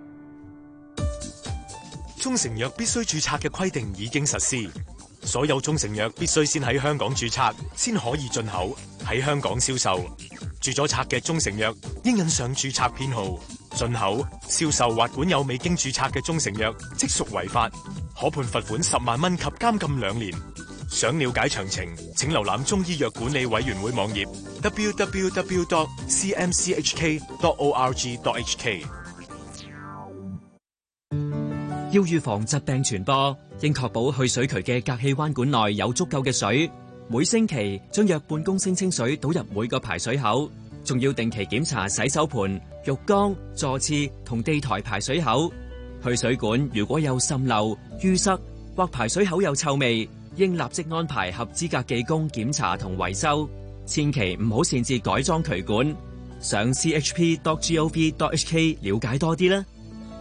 中成藥必須註冊嘅規定已經實施，所有中成藥必須先喺香港註冊，先可以進口，喺香港銷售。註咗冊嘅中成藥應印上註冊編號。進口、銷售或管有未經註冊嘅中成藥，即屬違法，可判罰款十萬蚊及監禁兩年。想了解詳情，請瀏覽中醫藥管理委員會網頁 double-u double-u double-u dot c m c h k dot org dot h k。 要預防疾病傳播，應確保去水渠嘅隔氣彎管內有足夠嘅水。每星期將約半公升清水倒入每個排水口，仲要定期檢查洗手盆、浴缸、座廁同地台排水口。去水管如果有滲漏、淤塞或排水口有臭味，應立即安排合資格技工檢查同維修。千祈唔好擅自改裝渠管。上 c h p dot gov dot h k 了解多啲啦。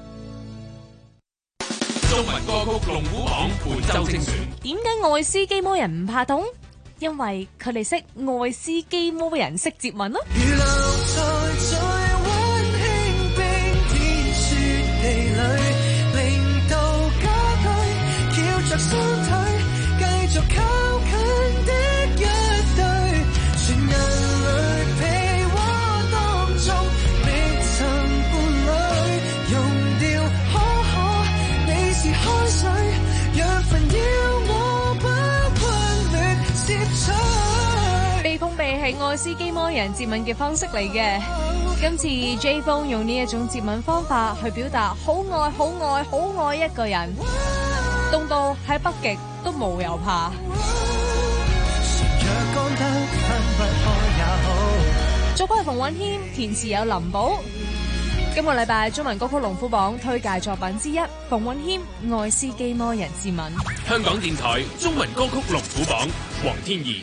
中文歌曲龍虎榜本周精選。 點解愛斯基摩人唔怕痛？因為佢哋識愛斯基摩人識接吻咯。係愛斯基摩人接吻嘅方式嚟嘅。今次 J 風用呢一種接吻方法去表達好愛好愛好愛一個人，凍到喺北極都冇有怕。作曲係馮允謙，填詞有林寶。今個禮拜中文歌曲龍虎榜推介作品之一，馮允謙愛斯基摩人接吻。 香港電台中文歌曲龍虎榜，黃天怡。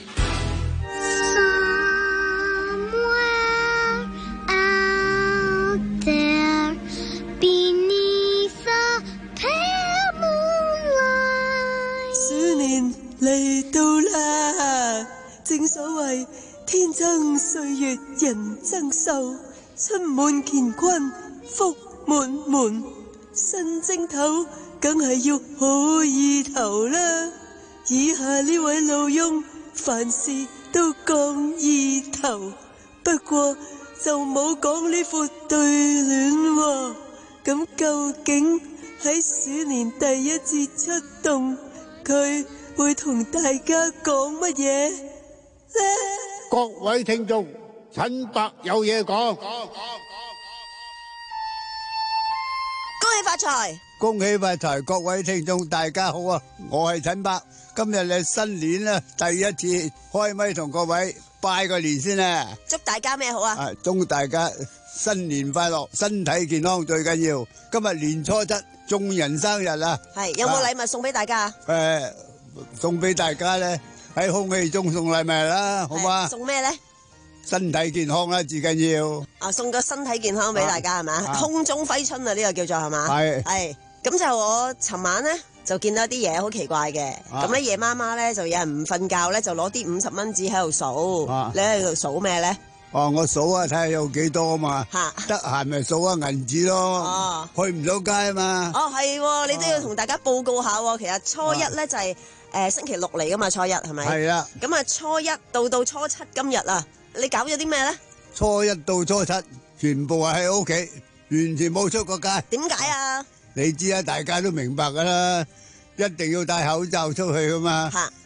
嚟到啦！正所謂天增歲月人增壽，春滿乾坤福滿門，新正頭梗係要好意頭啦。以下呢位老翁凡事都講意頭，不過就冇講呢副對聯喎。咁究竟喺鼠年第一次出動，佢會同大家講乜嘢呢？ 各位聽眾，陳伯有嘢講。恭喜發財！ 恭喜發財！各位聽眾大家好啊，我係陳伯。今日咧新年啦，第一次開咪同各位拜個年先啊！ 祝大家咩好啊？ 啊，祝大家新年快樂，身體健康最緊要。今日年初七，眾人生日啊！係有冇禮物送俾大家啊？ 誒。送俾大家咧，喺空氣中送禮物啦，好嘛？ 送咩咧？ 身體健康啦，至緊要。 啊，送個身體健康俾大家係嘛？空中揮春啊，呢個叫做係嘛？係係。咁就我尋晚咧就見到啲嘢好奇怪嘅，咁咧夜媽媽咧就有人唔瞓覺咧，就攞啲五十蚊紙喺度數。你喺度數咩咧？ 哦，我數下睇下有幾多啊嘛。吓，得閒咪數下銀紙咯。哦，去唔到街啊嘛。 哦，係，你都要同大家報告下。其實初一咧就係。誒，星期六嚟噶嘛，初一係咪？係啦。咁啊，初一到到初七今日啊，你搞咗啲咩咧？ 初一到初七，全部係喺屋企，完全冇出過街。 點解啊？ 你知啊，大家都明白噶啦，一定要戴口罩出去噶嘛。吓。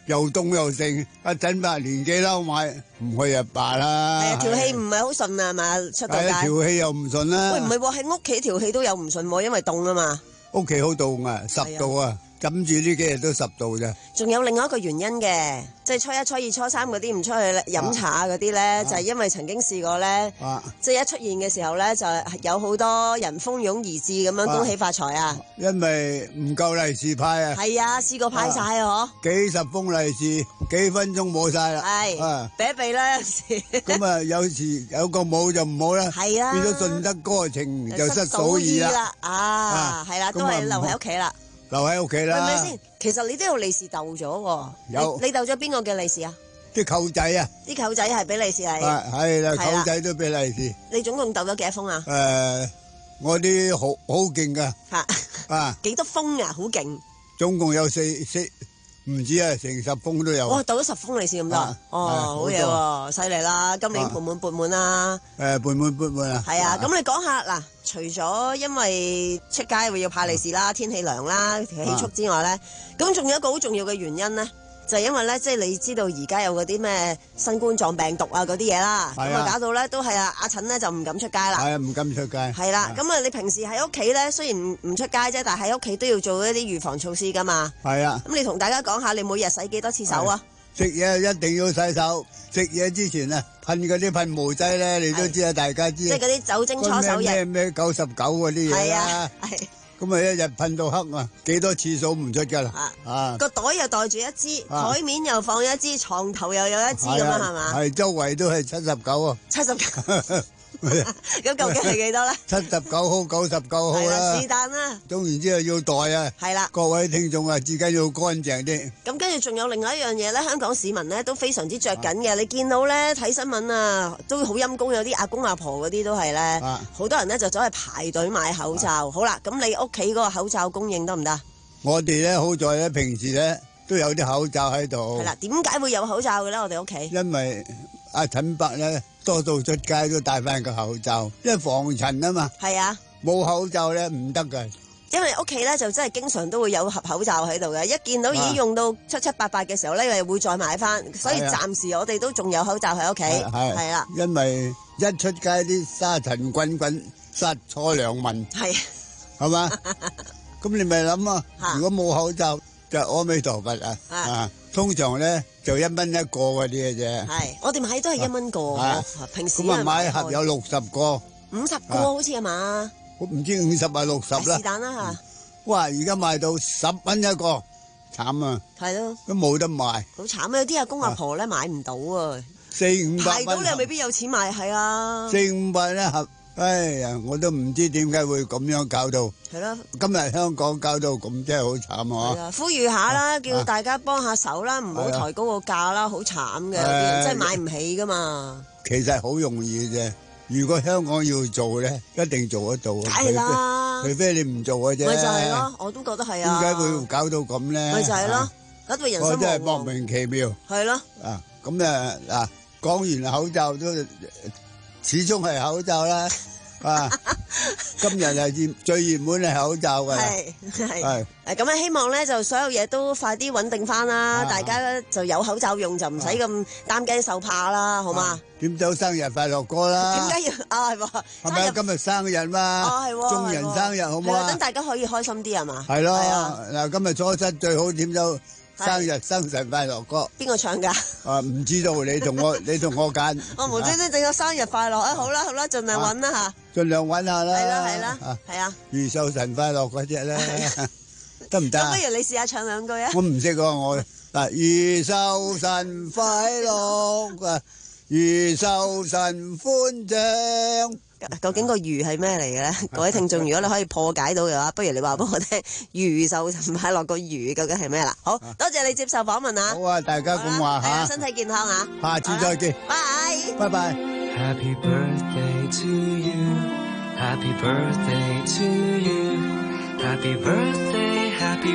又凍又剩，阿陳伯年紀啦，買唔去就罷啦。 係啊，條氣唔係好順啊嘛，出到街。 係啊，條氣又唔順啦。 喂，唔係喎，喺屋企條氣都有唔順喎，因為凍啊嘛。 屋企好凍啊，十度啊。枕住呢幾日都十度啫。 仲有另外一個原因嘅，即係初一、初二、初三嗰啲唔出去飲茶嗰啲咧，啊、就係因為曾經試過咧，啊、即係一出現嘅時候咧，就有好多人蜂擁而至咁樣恭喜發財啊！ 因為唔夠利是派啊。係啊，試過派晒啊，嗬！ 幾十封利是，幾分鐘冇晒啦。 係啊，避一避啦有時。咁啊，有時有個冇就唔好啦。 係啊， 變咗順得哥情就失嫂意啦。 啊，係啦，都係留喺屋企啦。 留喺屋企啦。 係咪先？其實你都有利是逗咗喎。 有。 你逗咗邊個嘅利是啊？ 啲舅仔啊。 啲舅仔係俾利是你。 係係啦，舅仔都俾利是。 你總共逗咗幾多封啊？ 誒，我啲好好勁噶。 嚇。啊。幾多封啊？好勁。總共有四四。唔止啊，成十封都有。哇，逗咗十封利是咁多，哦，好嘢喎，犀利啦！今年盆滿缽滿啦。誒，盆滿缽滿啊。係啊，咁你講下嗱，除咗因為出街會要派利是啦、天氣涼啦、氣促之外咧，咁仲有一個好重要嘅原因咧，就係因為咧，即係你知道而家有嗰啲咩新冠狀病毒啊嗰啲嘢啦，咁啊搞到咧都係啊阿陳咧就唔敢出街啦。係啊，唔敢出街。係啦，咁啊你平時喺屋企咧，雖然唔唔出街啫，但係喺屋企都要做一啲預防措施噶嘛。係啊。咁你同大家講下，你每日洗幾多次手啊？食嘢一定要洗手，食嘢之前啊，噴嗰啲噴霧劑咧，你都知啊，大家知。即係嗰啲酒精搓手液。咩咩九十九嗰啲嘢啦。係啊，係。咁啊，一日噴到黑啊，幾多次數唔出噶啦？啊，個袋又袋住一支，台面又放一支，床頭又有一支咁啊，係嘛？係周圍都係七十九啊！七十九，咁究竟係幾多咧？七十九號、九十九號啦。是但啦。總言之係要袋啊。係啦。各位聽眾啊，自己要乾淨啲。咁跟住仲有另外一樣嘢咧，香港市民咧都非常之着緊嘅。你見到咧睇新聞啊，都好陰公，有啲阿公阿婆嗰啲都係咧，好多人咧就走去排隊買口罩。好啦，咁你屋企嗰個口罩供應得唔得？我哋咧好在咧平時咧都有啲口罩喺度。係啦，點解會有口罩嘅咧？我哋屋企因為阿陳伯咧多數出街都戴翻個口罩，因為防塵啊嘛。係啊，冇口罩咧唔得噶。因為屋企咧就真係經常都會有盒口罩喺度嘅，一見到已經用到七七八八嘅時候咧，又會再買翻，所以暫時我哋都仲有口罩喺屋企。係係啦，因為一出街啲沙塵滾滾，殺錯良民。係。係嘛？咁你咪諗啊！如果冇口罩，就阿彌陀佛啊！啊，通常咧就一蚊一個嗰啲嘅啫。係，我哋買都係一蚊個。平時咁啊，買一盒有六十個。五十個好似係嘛？我唔知五十啊六十啦。是但啦嚇。哇！而家賣到十蚊一個，慘啊！係咯。都冇得賣。好慘啊！有啲阿公阿婆咧買唔到啊。四五百蚊。買到你又未必有錢買，係啊。四五百一盒。哎呀，我都唔知點解會咁樣搞到。係咯。今日香港搞到咁，真係好慘啊！係啊，呼籲下啦，叫大家幫下手啦，唔好抬高個價啦，好慘嘅，有啲人真係買唔起噶嘛。其實好容易嘅啫，如果香港要做咧，一定做得到。梗係啦，除非你唔做嘅啫。咪就係咯，我都覺得係啊。點解會搞到咁咧？咪就係咯，搞到人生。我真係莫名其妙。係咯。啊，咁啊嗱，講完口罩都。始終係口罩啦，啊！今日係熱最熱門係口罩㗎。係係。誒咁啊，希望咧就所有嘢都快啲穩定翻啦，大家就有口罩用就唔使咁擔驚受怕啦，好嘛？點走生日快樂歌啦！點解要啊？係喎，係咪今日生日嘛？哦，係喎，眾人生日好唔好啊？等大家可以開心啲係嘛？係咯，嗱，今日初七最好點走？生日生辰快樂歌，邊個唱噶？啊，唔知道，你同我，你同我揀。我無端端整個生日快樂啊！好啦好啦，盡量揾啦吓。盡量揾下啦。係啦係啦，係啊。如壽辰快樂嗰隻咧，得唔得？咁不如你試下唱兩句啊！我唔識喎，我嗱，如壽辰快樂啊，如壽辰歡暢。究竟個魚係咩嚟嘅咧？各位聽眾，如果你可以破解到嘅話，不如你話俾我聽，魚壽辰快樂個魚究竟係咩啦？好多謝你接受訪問啊！好啊，大家咁話吓，身體健康啊！下次再見，拜拜，拜拜。Happy birthday to you, Happy birthday to you, Happy birthday, Happy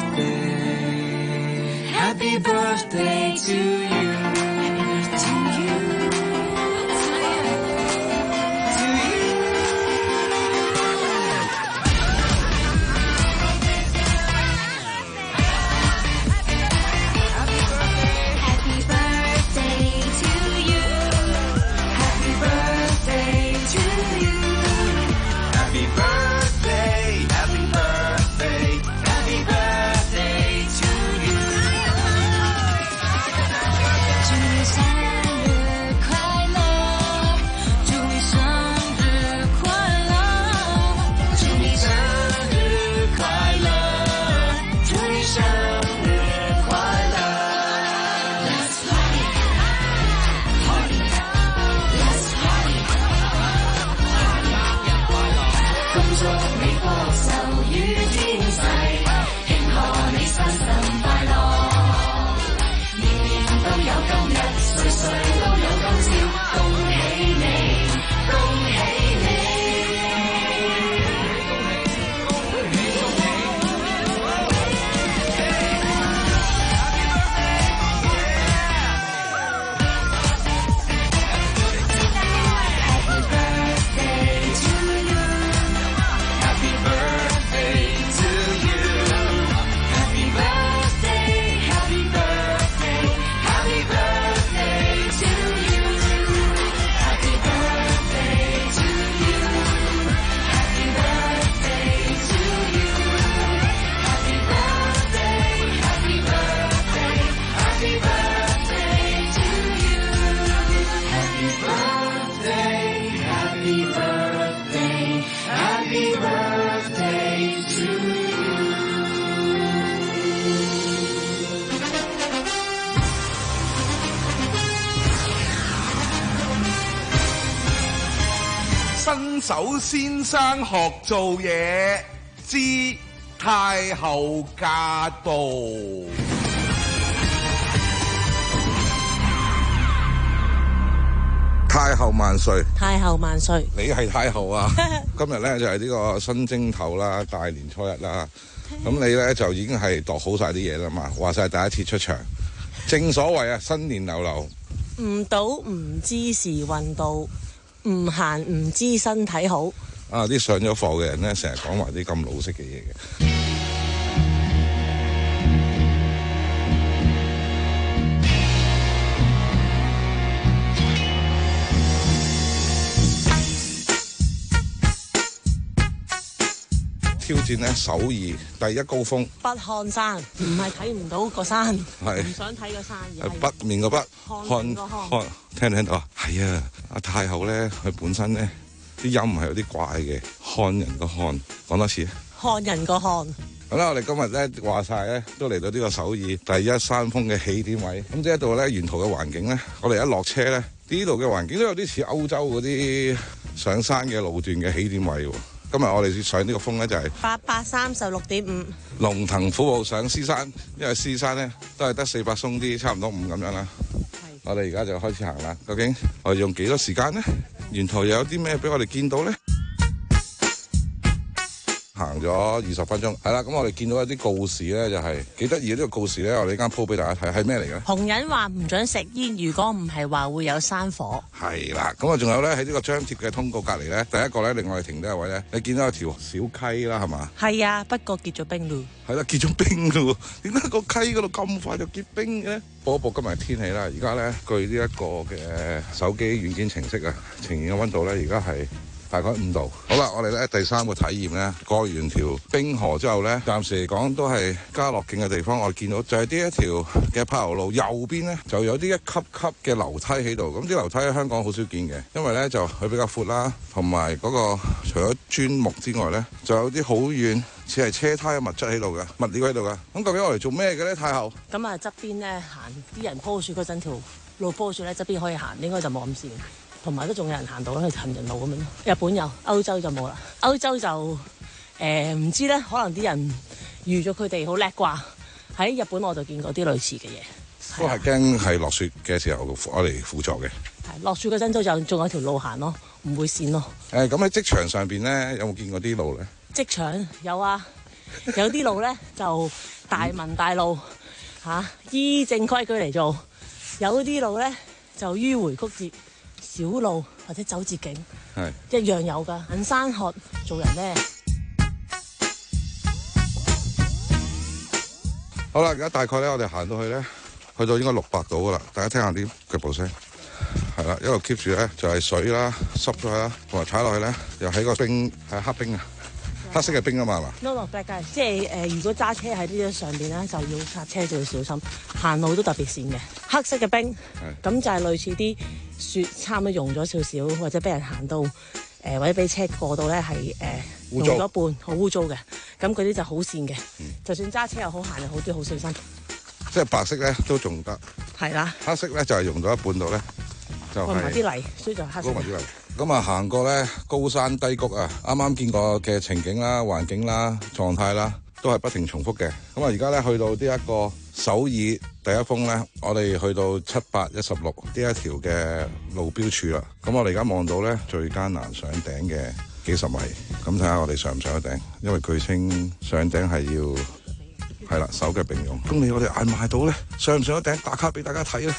birthday, Happy birthday to you, to you. 手先生學做嘢之太后駕到。太后萬歲！ 太后萬歲！ 你係太后啊！今日咧就係呢個新正頭啦，大年初一啦。咁你咧就已經係度好晒啲嘢啦嘛，話晒第一次出場。正所謂啊，新年流流。 唔賭唔知時運到，唔行唔知身體好。 啊！啲上咗課嘅人咧，成日講埋啲咁老式嘅嘢嘅。挑戰咧首爾第一高峰北漢山，唔係睇唔到個山， 係唔想睇個山，而係北面個北漢個漢。 聽唔聽到啊？係啊！阿太后咧，佢本身咧啲音係有啲怪嘅，漢人個漢，講多次啊！ 漢人個漢。 好啦，我哋今日咧話晒咧，都嚟到呢個首爾第一山峰嘅起點位。咁呢一度咧，沿途嘅環境咧，我哋一落車咧，呢度嘅環境都有啲似歐洲嗰啲上山嘅路段嘅起點位喎。今日我哋上呢個峰咧就係八百三十六點五， 龍騰虎步上獅山，因為獅山咧都係得四百鬆啲，差唔多五咁樣啦。我哋而家就開始行啦。究竟我哋用幾多時間咧？沿途又有啲咩俾我哋見到咧？行咗二十分鐘，係啦。咁我哋見到一啲告示咧，就係幾得意嘅呢個告示咧。我哋呢間鋪俾大家睇，係咩嚟嘅？ 紅人話唔准食煙，如果唔係話會有山火。 係啦，咁啊仲有咧喺呢個張貼嘅通告隔離咧，第一個咧令我哋停低一位咧，你見到有條小溪啦，係嘛？ 係啊，不過結咗冰咯。 係啦，結咗冰咯。點解個溪嗰度咁快就結冰嘅咧？報一報今日天氣啦。而家咧據呢一個嘅手機軟件程式啊，呈現嘅溫度咧，而家係大概五度。好啦，我哋咧第三個體驗咧，過完條冰河之後咧，暫時嚟講都係家樂徑嘅地方。我哋見到就係呢一條嘅柏油路右邊咧，就有啲一級級嘅樓梯喺度。咁啲樓梯喺香港好少見嘅，因為咧就佢比較闊啦，同埋嗰個除咗磚木之外咧，就有啲好遠似係車胎嘅物質喺度嘅物料喺度嘅。咁究竟我嚟做咩嘅咧？太后咁啊，側邊咧行啲人鋪樹嗰陣條路鋪樹咧，側邊可以行，應該就冇咁跣。同埋都仲有人行到咧，行人路咁樣咯。日本有，歐洲就冇啦。歐洲就誒唔、呃、知咧，可能啲人預咗佢哋好叻啩。喺日本我就見過啲類似嘅嘢。 都係驚係落雪嘅時候我嚟輔助嘅。 係落雪嗰陣都就仲有條路行咯，唔會跣咯。 誒咁喺職場上邊咧，有冇見過啲路咧？ 職場有啊，有啲路咧就大文大路嚇、啊，依正規矩嚟做；有啲路咧就迂迴曲折。小路或者走捷徑，係一樣有㗎。行山學做人咧， 好啦，而家大概咧，我哋行到去咧，去到應該六百度㗎啦。大家聽下啲腳步聲，係啦，一路 keep 住咧就係水啦、濕咗啦，同埋踩落去咧又喺個冰係黑冰啊，黑色嘅冰啊嘛，係嘛 ？No no black guy，即係誒、呃，如果揸車喺呢啲上邊咧，就要剎車就要小心，行路都特別跣嘅。黑色嘅冰，咁就係類似啲雪差唔多溶咗少少，或者俾人行到誒、呃，或者俾車過到咧係誒溶咗半，好污糟嘅。咁嗰啲就好跣嘅，嗯、就算揸車又好，行又好，都好小心。 即係白色咧都仲得， 係啦。 黑色咧就係溶到一半度咧，就係、是。埋啲泥，所以就黑色。 埋啲泥。咁啊，行過咧高山低谷啊，啱啱見過嘅情景啦、環境啦、狀態啦，都係不停重複嘅。咁啊，而家咧去到呢一個首爾第一峰咧，我哋去到七百一十六呢一條嘅路標柱啦。咁我哋而家望到咧最艱難上頂嘅幾十米，咁睇下我哋上唔上得頂？因為據稱上頂係要係啦手腳並用。咁你我哋捱埋到咧，上唔上得頂？打卡俾大家睇咧。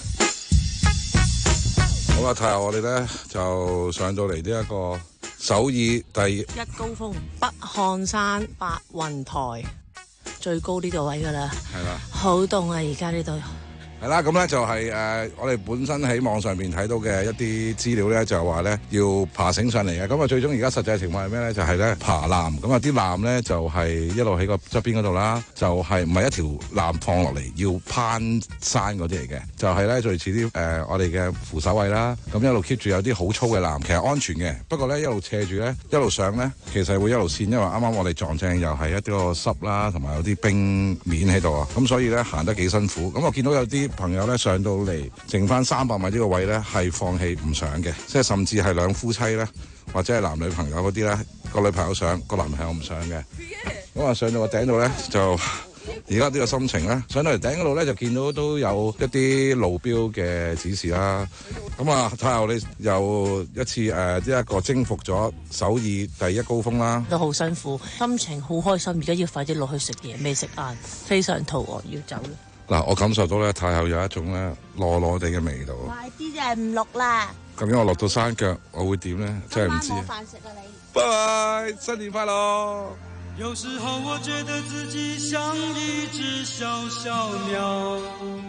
好啦，睇下我哋咧就上到嚟呢一個首爾第一高峰北漢山白雲台，最高呢個位噶啦， 係啦， 好凍啊！而家呢度係啦，咁咧就係、是、誒、呃，我哋本身喺網上邊睇到嘅一啲資料咧，就話咧要爬繩上嚟嘅。咁啊，最終而家實際情況係咩咧？就係、是、咧爬纜。咁啊，啲纜咧就係、是、一路喺個側邊嗰度啦，就係唔係一條纜放落嚟要攀山嗰啲嚟嘅，就係、是、咧類似啲誒、呃、我哋嘅扶手位啦。咁一路 keep 住有啲好粗嘅纜，其實安全嘅。不過咧一路斜住咧，一路上咧，其實會一路跣，因為啱啱我哋撞正又係一啲個濕啦，同埋有啲冰面喺度啊。咁所以咧行得幾辛苦。咁我見到有啲啲朋友咧上到嚟，剩翻三百米呢個位咧係放棄唔上嘅，即係甚至係兩夫妻咧，或者係男女朋友嗰啲咧，個女朋友上，個男朋友唔上嘅。咁啊上到個頂度咧就。而家呢個心情咧，上到嚟頂嗰度咧就見到都有一啲路標嘅指示啦。咁啊，太后你又一次誒，呢一個征服咗首爾第一高峰啦。 都好辛苦，心情好開心。而家要快啲落去食嘢，未食晏，非常肚餓，要走啦。 嗱，我感受到咧，太后有一種咧糯糯地嘅味道。 快啲就係唔錄啦。 究竟我落到山腳，我會點咧？真係唔知。 冇飯食啊你！ 拜拜，新年快樂！ 有時候我覺得自己像一隻小小鳥，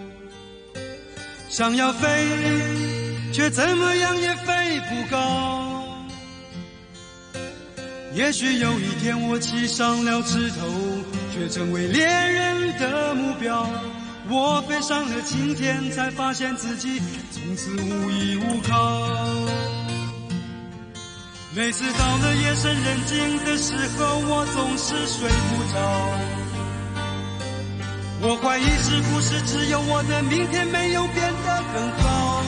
想要飛，卻怎麼樣也飛不高。也許有一天我騎上了枝頭，卻成為獵人的目標。我飛上了青天，才發現自己從此無依無靠。每次到了夜深人靜的時候，我總是睡不着。我懷疑是不是只有我的明天沒有變得更好？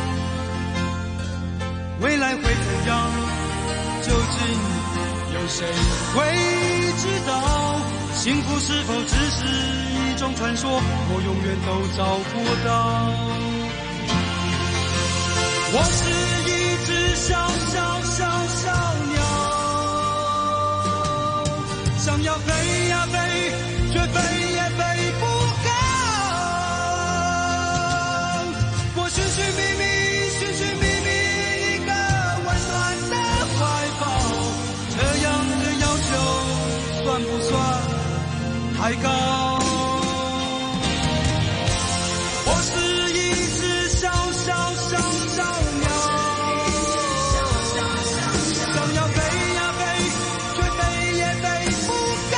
未來會怎樣？究竟有誰會知道？幸福是否只是一種傳說？我永遠都找不到。我是一隻小小小小鳥，想要飛呀飛，卻飛也飛不高。我尋尋覓覓，尋尋覓覓一個溫暖的懷抱，這樣的要求算不算太高？我是一隻小小小小鳥，想要飛呀飛，卻飛也飛不高。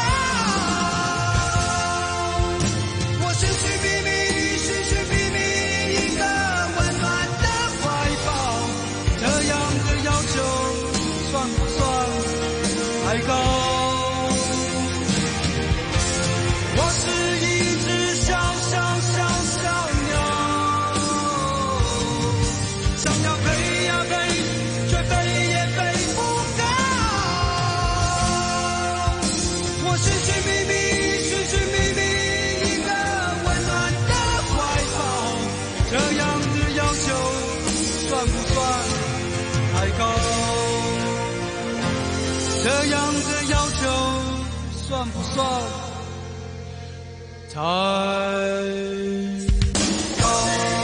我尋尋覓覓，尋尋覓覓一個溫暖的懷抱，這樣的要求算不算太高？我是一隻小小小小鳥，想要飛呀飛，卻飛也飛不高。我尋尋覓覓，尋尋覓覓一個溫暖的懷抱，這樣的要求算不算太高？這樣的要求算不算太高？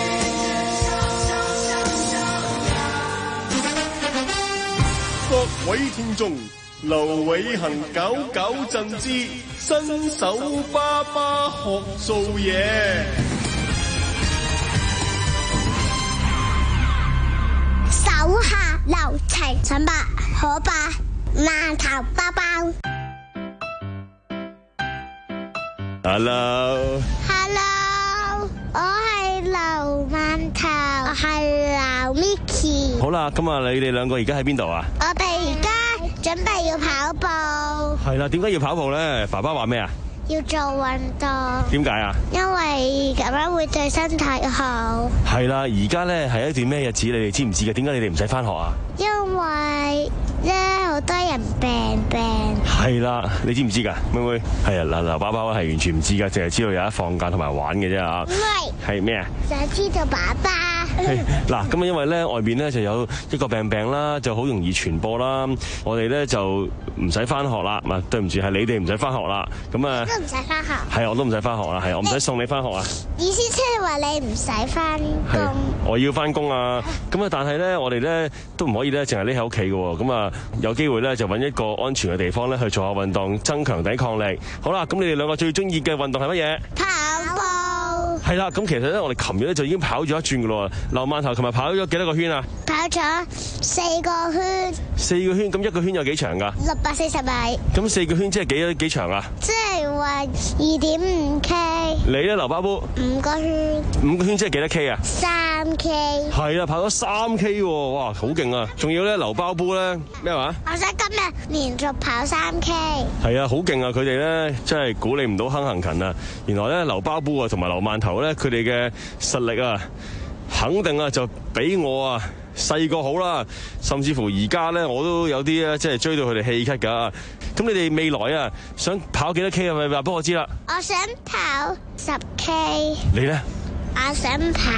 各位聽眾，劉偉恒九九贈之新手爸爸學做嘢。 手下留情，陳伯可伯饅頭包包。 Hello，Hello， Hello， 我係劉饅頭，我係劉 Micky。 好啦，今日你哋兩個而家喺邊度啊？ 我哋而家準備要跑步。 係啦，點解要跑步咧？爸爸話咩啊？ 要做運動。 點解啊？因為咁樣會對身體好。 係啦，而家咧係一段咩日子？你哋知唔知嘅？點解你哋唔使翻學啊？ 因為咧好多人病病。 係啦，你知唔知噶？妹妹係啊，嗱嗱，爸爸係完全唔知噶，淨係知道有得放假同埋玩嘅啫啊。 唔係。係咩啊？ 想知道爸爸。 嗱，咁啊，因為咧外邊咧就有一個病病啦，就好容易傳播啦。我哋咧就唔使翻學啦。唔係，對唔住，係你哋唔使翻學啦。咁啊， 都唔使翻學。 係，我都唔使翻學啦。係，我唔使送你翻學啊。 意思即係話你唔使翻工。 我要翻工啊。咁啊，但係咧，我哋咧都唔可以咧，淨係匿喺屋企嘅。咁啊，有機會咧就揾一個安全嘅地方咧去做下運動，增強抵抗力。好啦，咁你哋兩個最中意嘅運動係乜嘢？ 跑步。 係啦，咁其實咧，我哋琴日咧就已經跑咗一轉嘅咯。劉饅頭琴日跑咗幾多個圈啊？ 跑咗四個圈。四個圈，咁一個圈有幾長噶？ 六百四十米。 咁四個圈即係幾幾長啊？ 即係話二點五 K。 你咧，劉巴布？ 五個圈。 五個圈即係幾多 K 啊？ 三。 三 K。 係啊，跑咗三 K 喎，哇，好勁啊！仲要咧留包煲咧咩話？ 我想今日連續跑三 K。 係啊，好勁啊！佢哋咧真係估你唔到亨行勤啊！原來咧劉包煲啊同埋劉饅頭咧，佢哋嘅實力啊，肯定啊就比我啊細個好啦，甚至乎而家咧我都有啲咧即係追到佢哋氣咳㗎。咁你哋未來啊想跑幾多 K 啊？咪話俾我知啦。 我想跑十 K。 你咧？ 我想跑，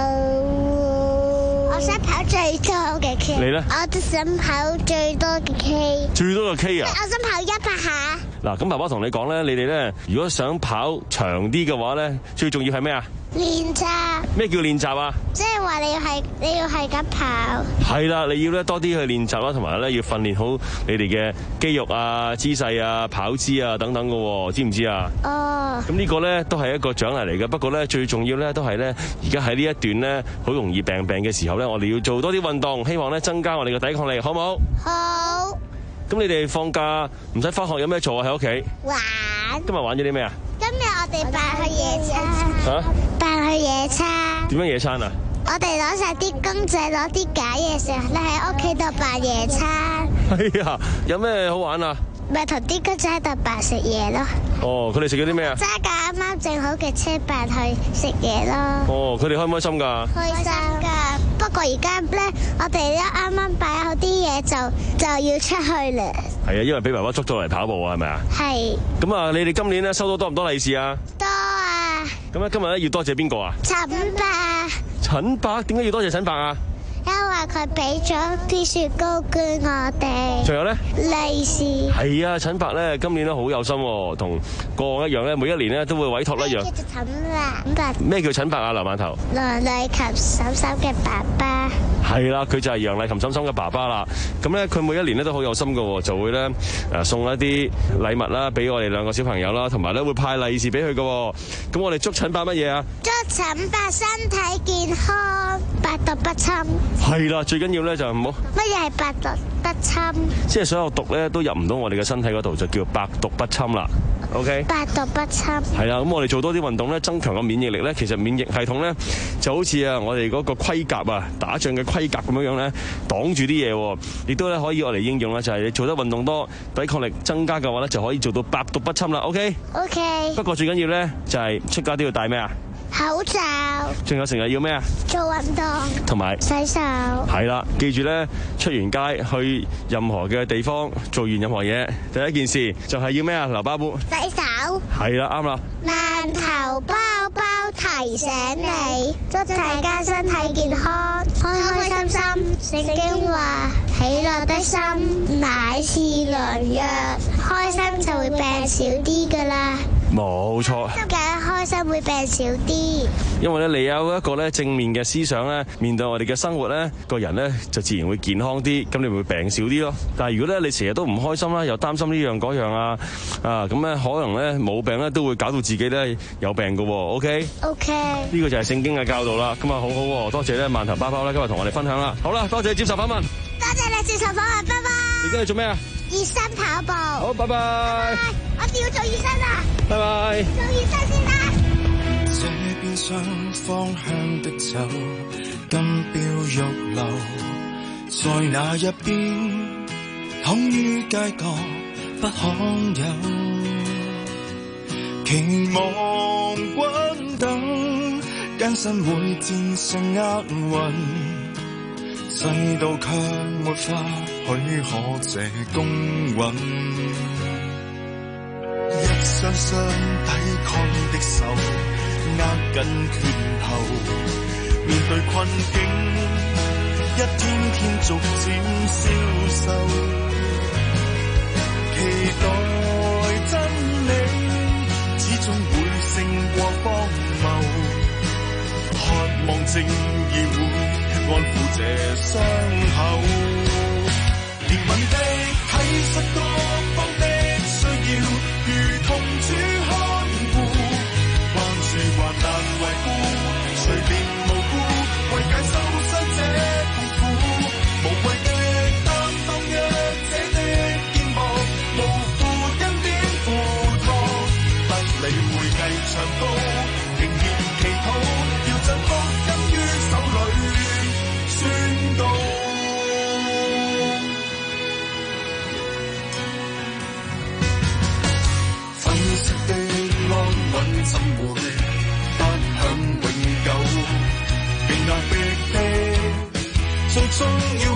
我想跑最多嘅 K。 你咧？ 我都想跑最多嘅 K。 最多嘅 K 啊！ 我想跑一百下。 嗱，咁爸爸同你講咧，你哋咧如果想跑長啲嘅話咧，最重要係咩啊？ 練習。 咩叫練習啊？ 即係話你要係你要係咁跑。係啦，你要咧多啲去練習啦，同埋咧要訓練好你哋嘅肌肉啊、姿勢啊、跑姿啊等等嘅，知唔知啊？哦。咁呢個咧都係一個獎勵嚟嘅，不過咧最重要咧都係咧而家喺呢一段咧好容易病病嘅時候咧，我哋要做多啲運動，希望咧增加我哋嘅抵抗力，好唔好？好。咁你哋放假唔使返學有咩做啊？喺屋企玩。今日玩咗啲咩啊？ 今日我哋扮去野餐。嚇？扮去野餐。 點樣野餐啊？ 我哋攞晒啲公仔，攞啲假嘢食，你喺屋企度扮野餐。 係啊，有咩好玩啊？ 咪同啲公仔喺度扮食嘢咯。 哦，佢哋食咗啲咩啊？ 揸架啱啱整好嘅車扮去食嘢咯。 哦，佢哋開唔開心㗎？開心㗎。 不過而家咧，我哋咧啱啱擺好啲嘢就就要出去啦。 係啊，因為俾爸爸捉咗嚟跑步啊，係咪啊？係。咁啊，你哋今年咧收到多唔多利是啊？多啊。咁咧今日咧要多謝邊個啊？陳伯。陳伯點解要多謝陳伯啊？因為佢俾咗啲雪糕券我哋。仲有咧？利是。係啊，陳伯咧今年咧好有心，同過往一樣咧，每一年咧都會委託一樣。叫做陳伯。咩叫陳伯啊？劉饅頭。梁麗琴嬸嬸嘅爸爸。係啦，佢就係楊麗琴嬸嬸嘅爸爸啦。咁咧，佢每一年咧都好有心㗎，就會咧誒送一啲禮物啦，俾我哋兩個小朋友啦，同埋咧會派利是俾佢㗎。咁我哋祝陳伯乜嘢啊？祝陳伯身體健康，百毒不侵。係啦，最緊要咧就唔好。乜嘢係百毒不侵？即係所有毒咧都入唔到我哋嘅身體嗰度，就叫百毒不侵啦。OK。百毒不侵。係啦，咁我哋做多啲運動咧，增強個免疫力咧，其實免疫系統咧就好似啊我哋嗰個盔甲啊，打仗嘅盔甲咁樣樣咧，擋住啲嘢，亦都咧可以我嚟應用啦，就係你做得運動多，抵抗力增加嘅話咧，就可以做到百毒不侵啦。OK。OK。不過最緊要咧就係出街都要帶咩啊？口罩。仲有成日要咩啊？做運動。同埋洗手。係啦，記住咧，出完街去任何嘅地方，做完任何嘢，第一件事就係要咩啊？劉包包。洗手。係啦，啱啦。饅頭包包提醒你，祝大家身體健康，開開心心。聖經話：喜樂的心乃是良藥，開心就會病少啲噶啦。冇錯，點解開心會病少啲？因為咧，你有一個咧正面嘅思想咧，面對我哋嘅生活咧，個人咧就自然會健康啲，咁你會病少啲咯。但係如果咧你成日都唔開心啦，又擔心呢樣嗰樣啊，啊咁咧可能咧冇病咧都會搞到自己咧有病噶。OK？OK。Okay? Okay. 呢個就係聖經嘅教導啦。咁啊好好，多謝咧饅頭包包咧今日同我哋分享啦。好啦，多謝接受訪問。多謝你接受訪問，拜拜。你今日做咩啊？熱身跑步。好，拜拜。拜拜。我哋要做熱身啊！拜拜。做熱身先啦。這邊雙方向的走，金標玉流，在那一邊，躺於街角不罕有。期望滾等，艱辛會戰勝厄運，世道卻沒法許可這公允。一雙雙抵抗的手，握緊拳頭，面對困境，一天天逐漸消瘦。期待真理，始終會勝過荒謬。渴望正義會安撫這傷口。憐憫的體恤各方的需要，如同主看顧，關注患難維護，誰憐無辜，為解受傷者痛苦，無謂的擔當弱者的肩膊，無負恩典付託，不理會繼長高，仍然祈禱，要將福音於手裏。 最重要。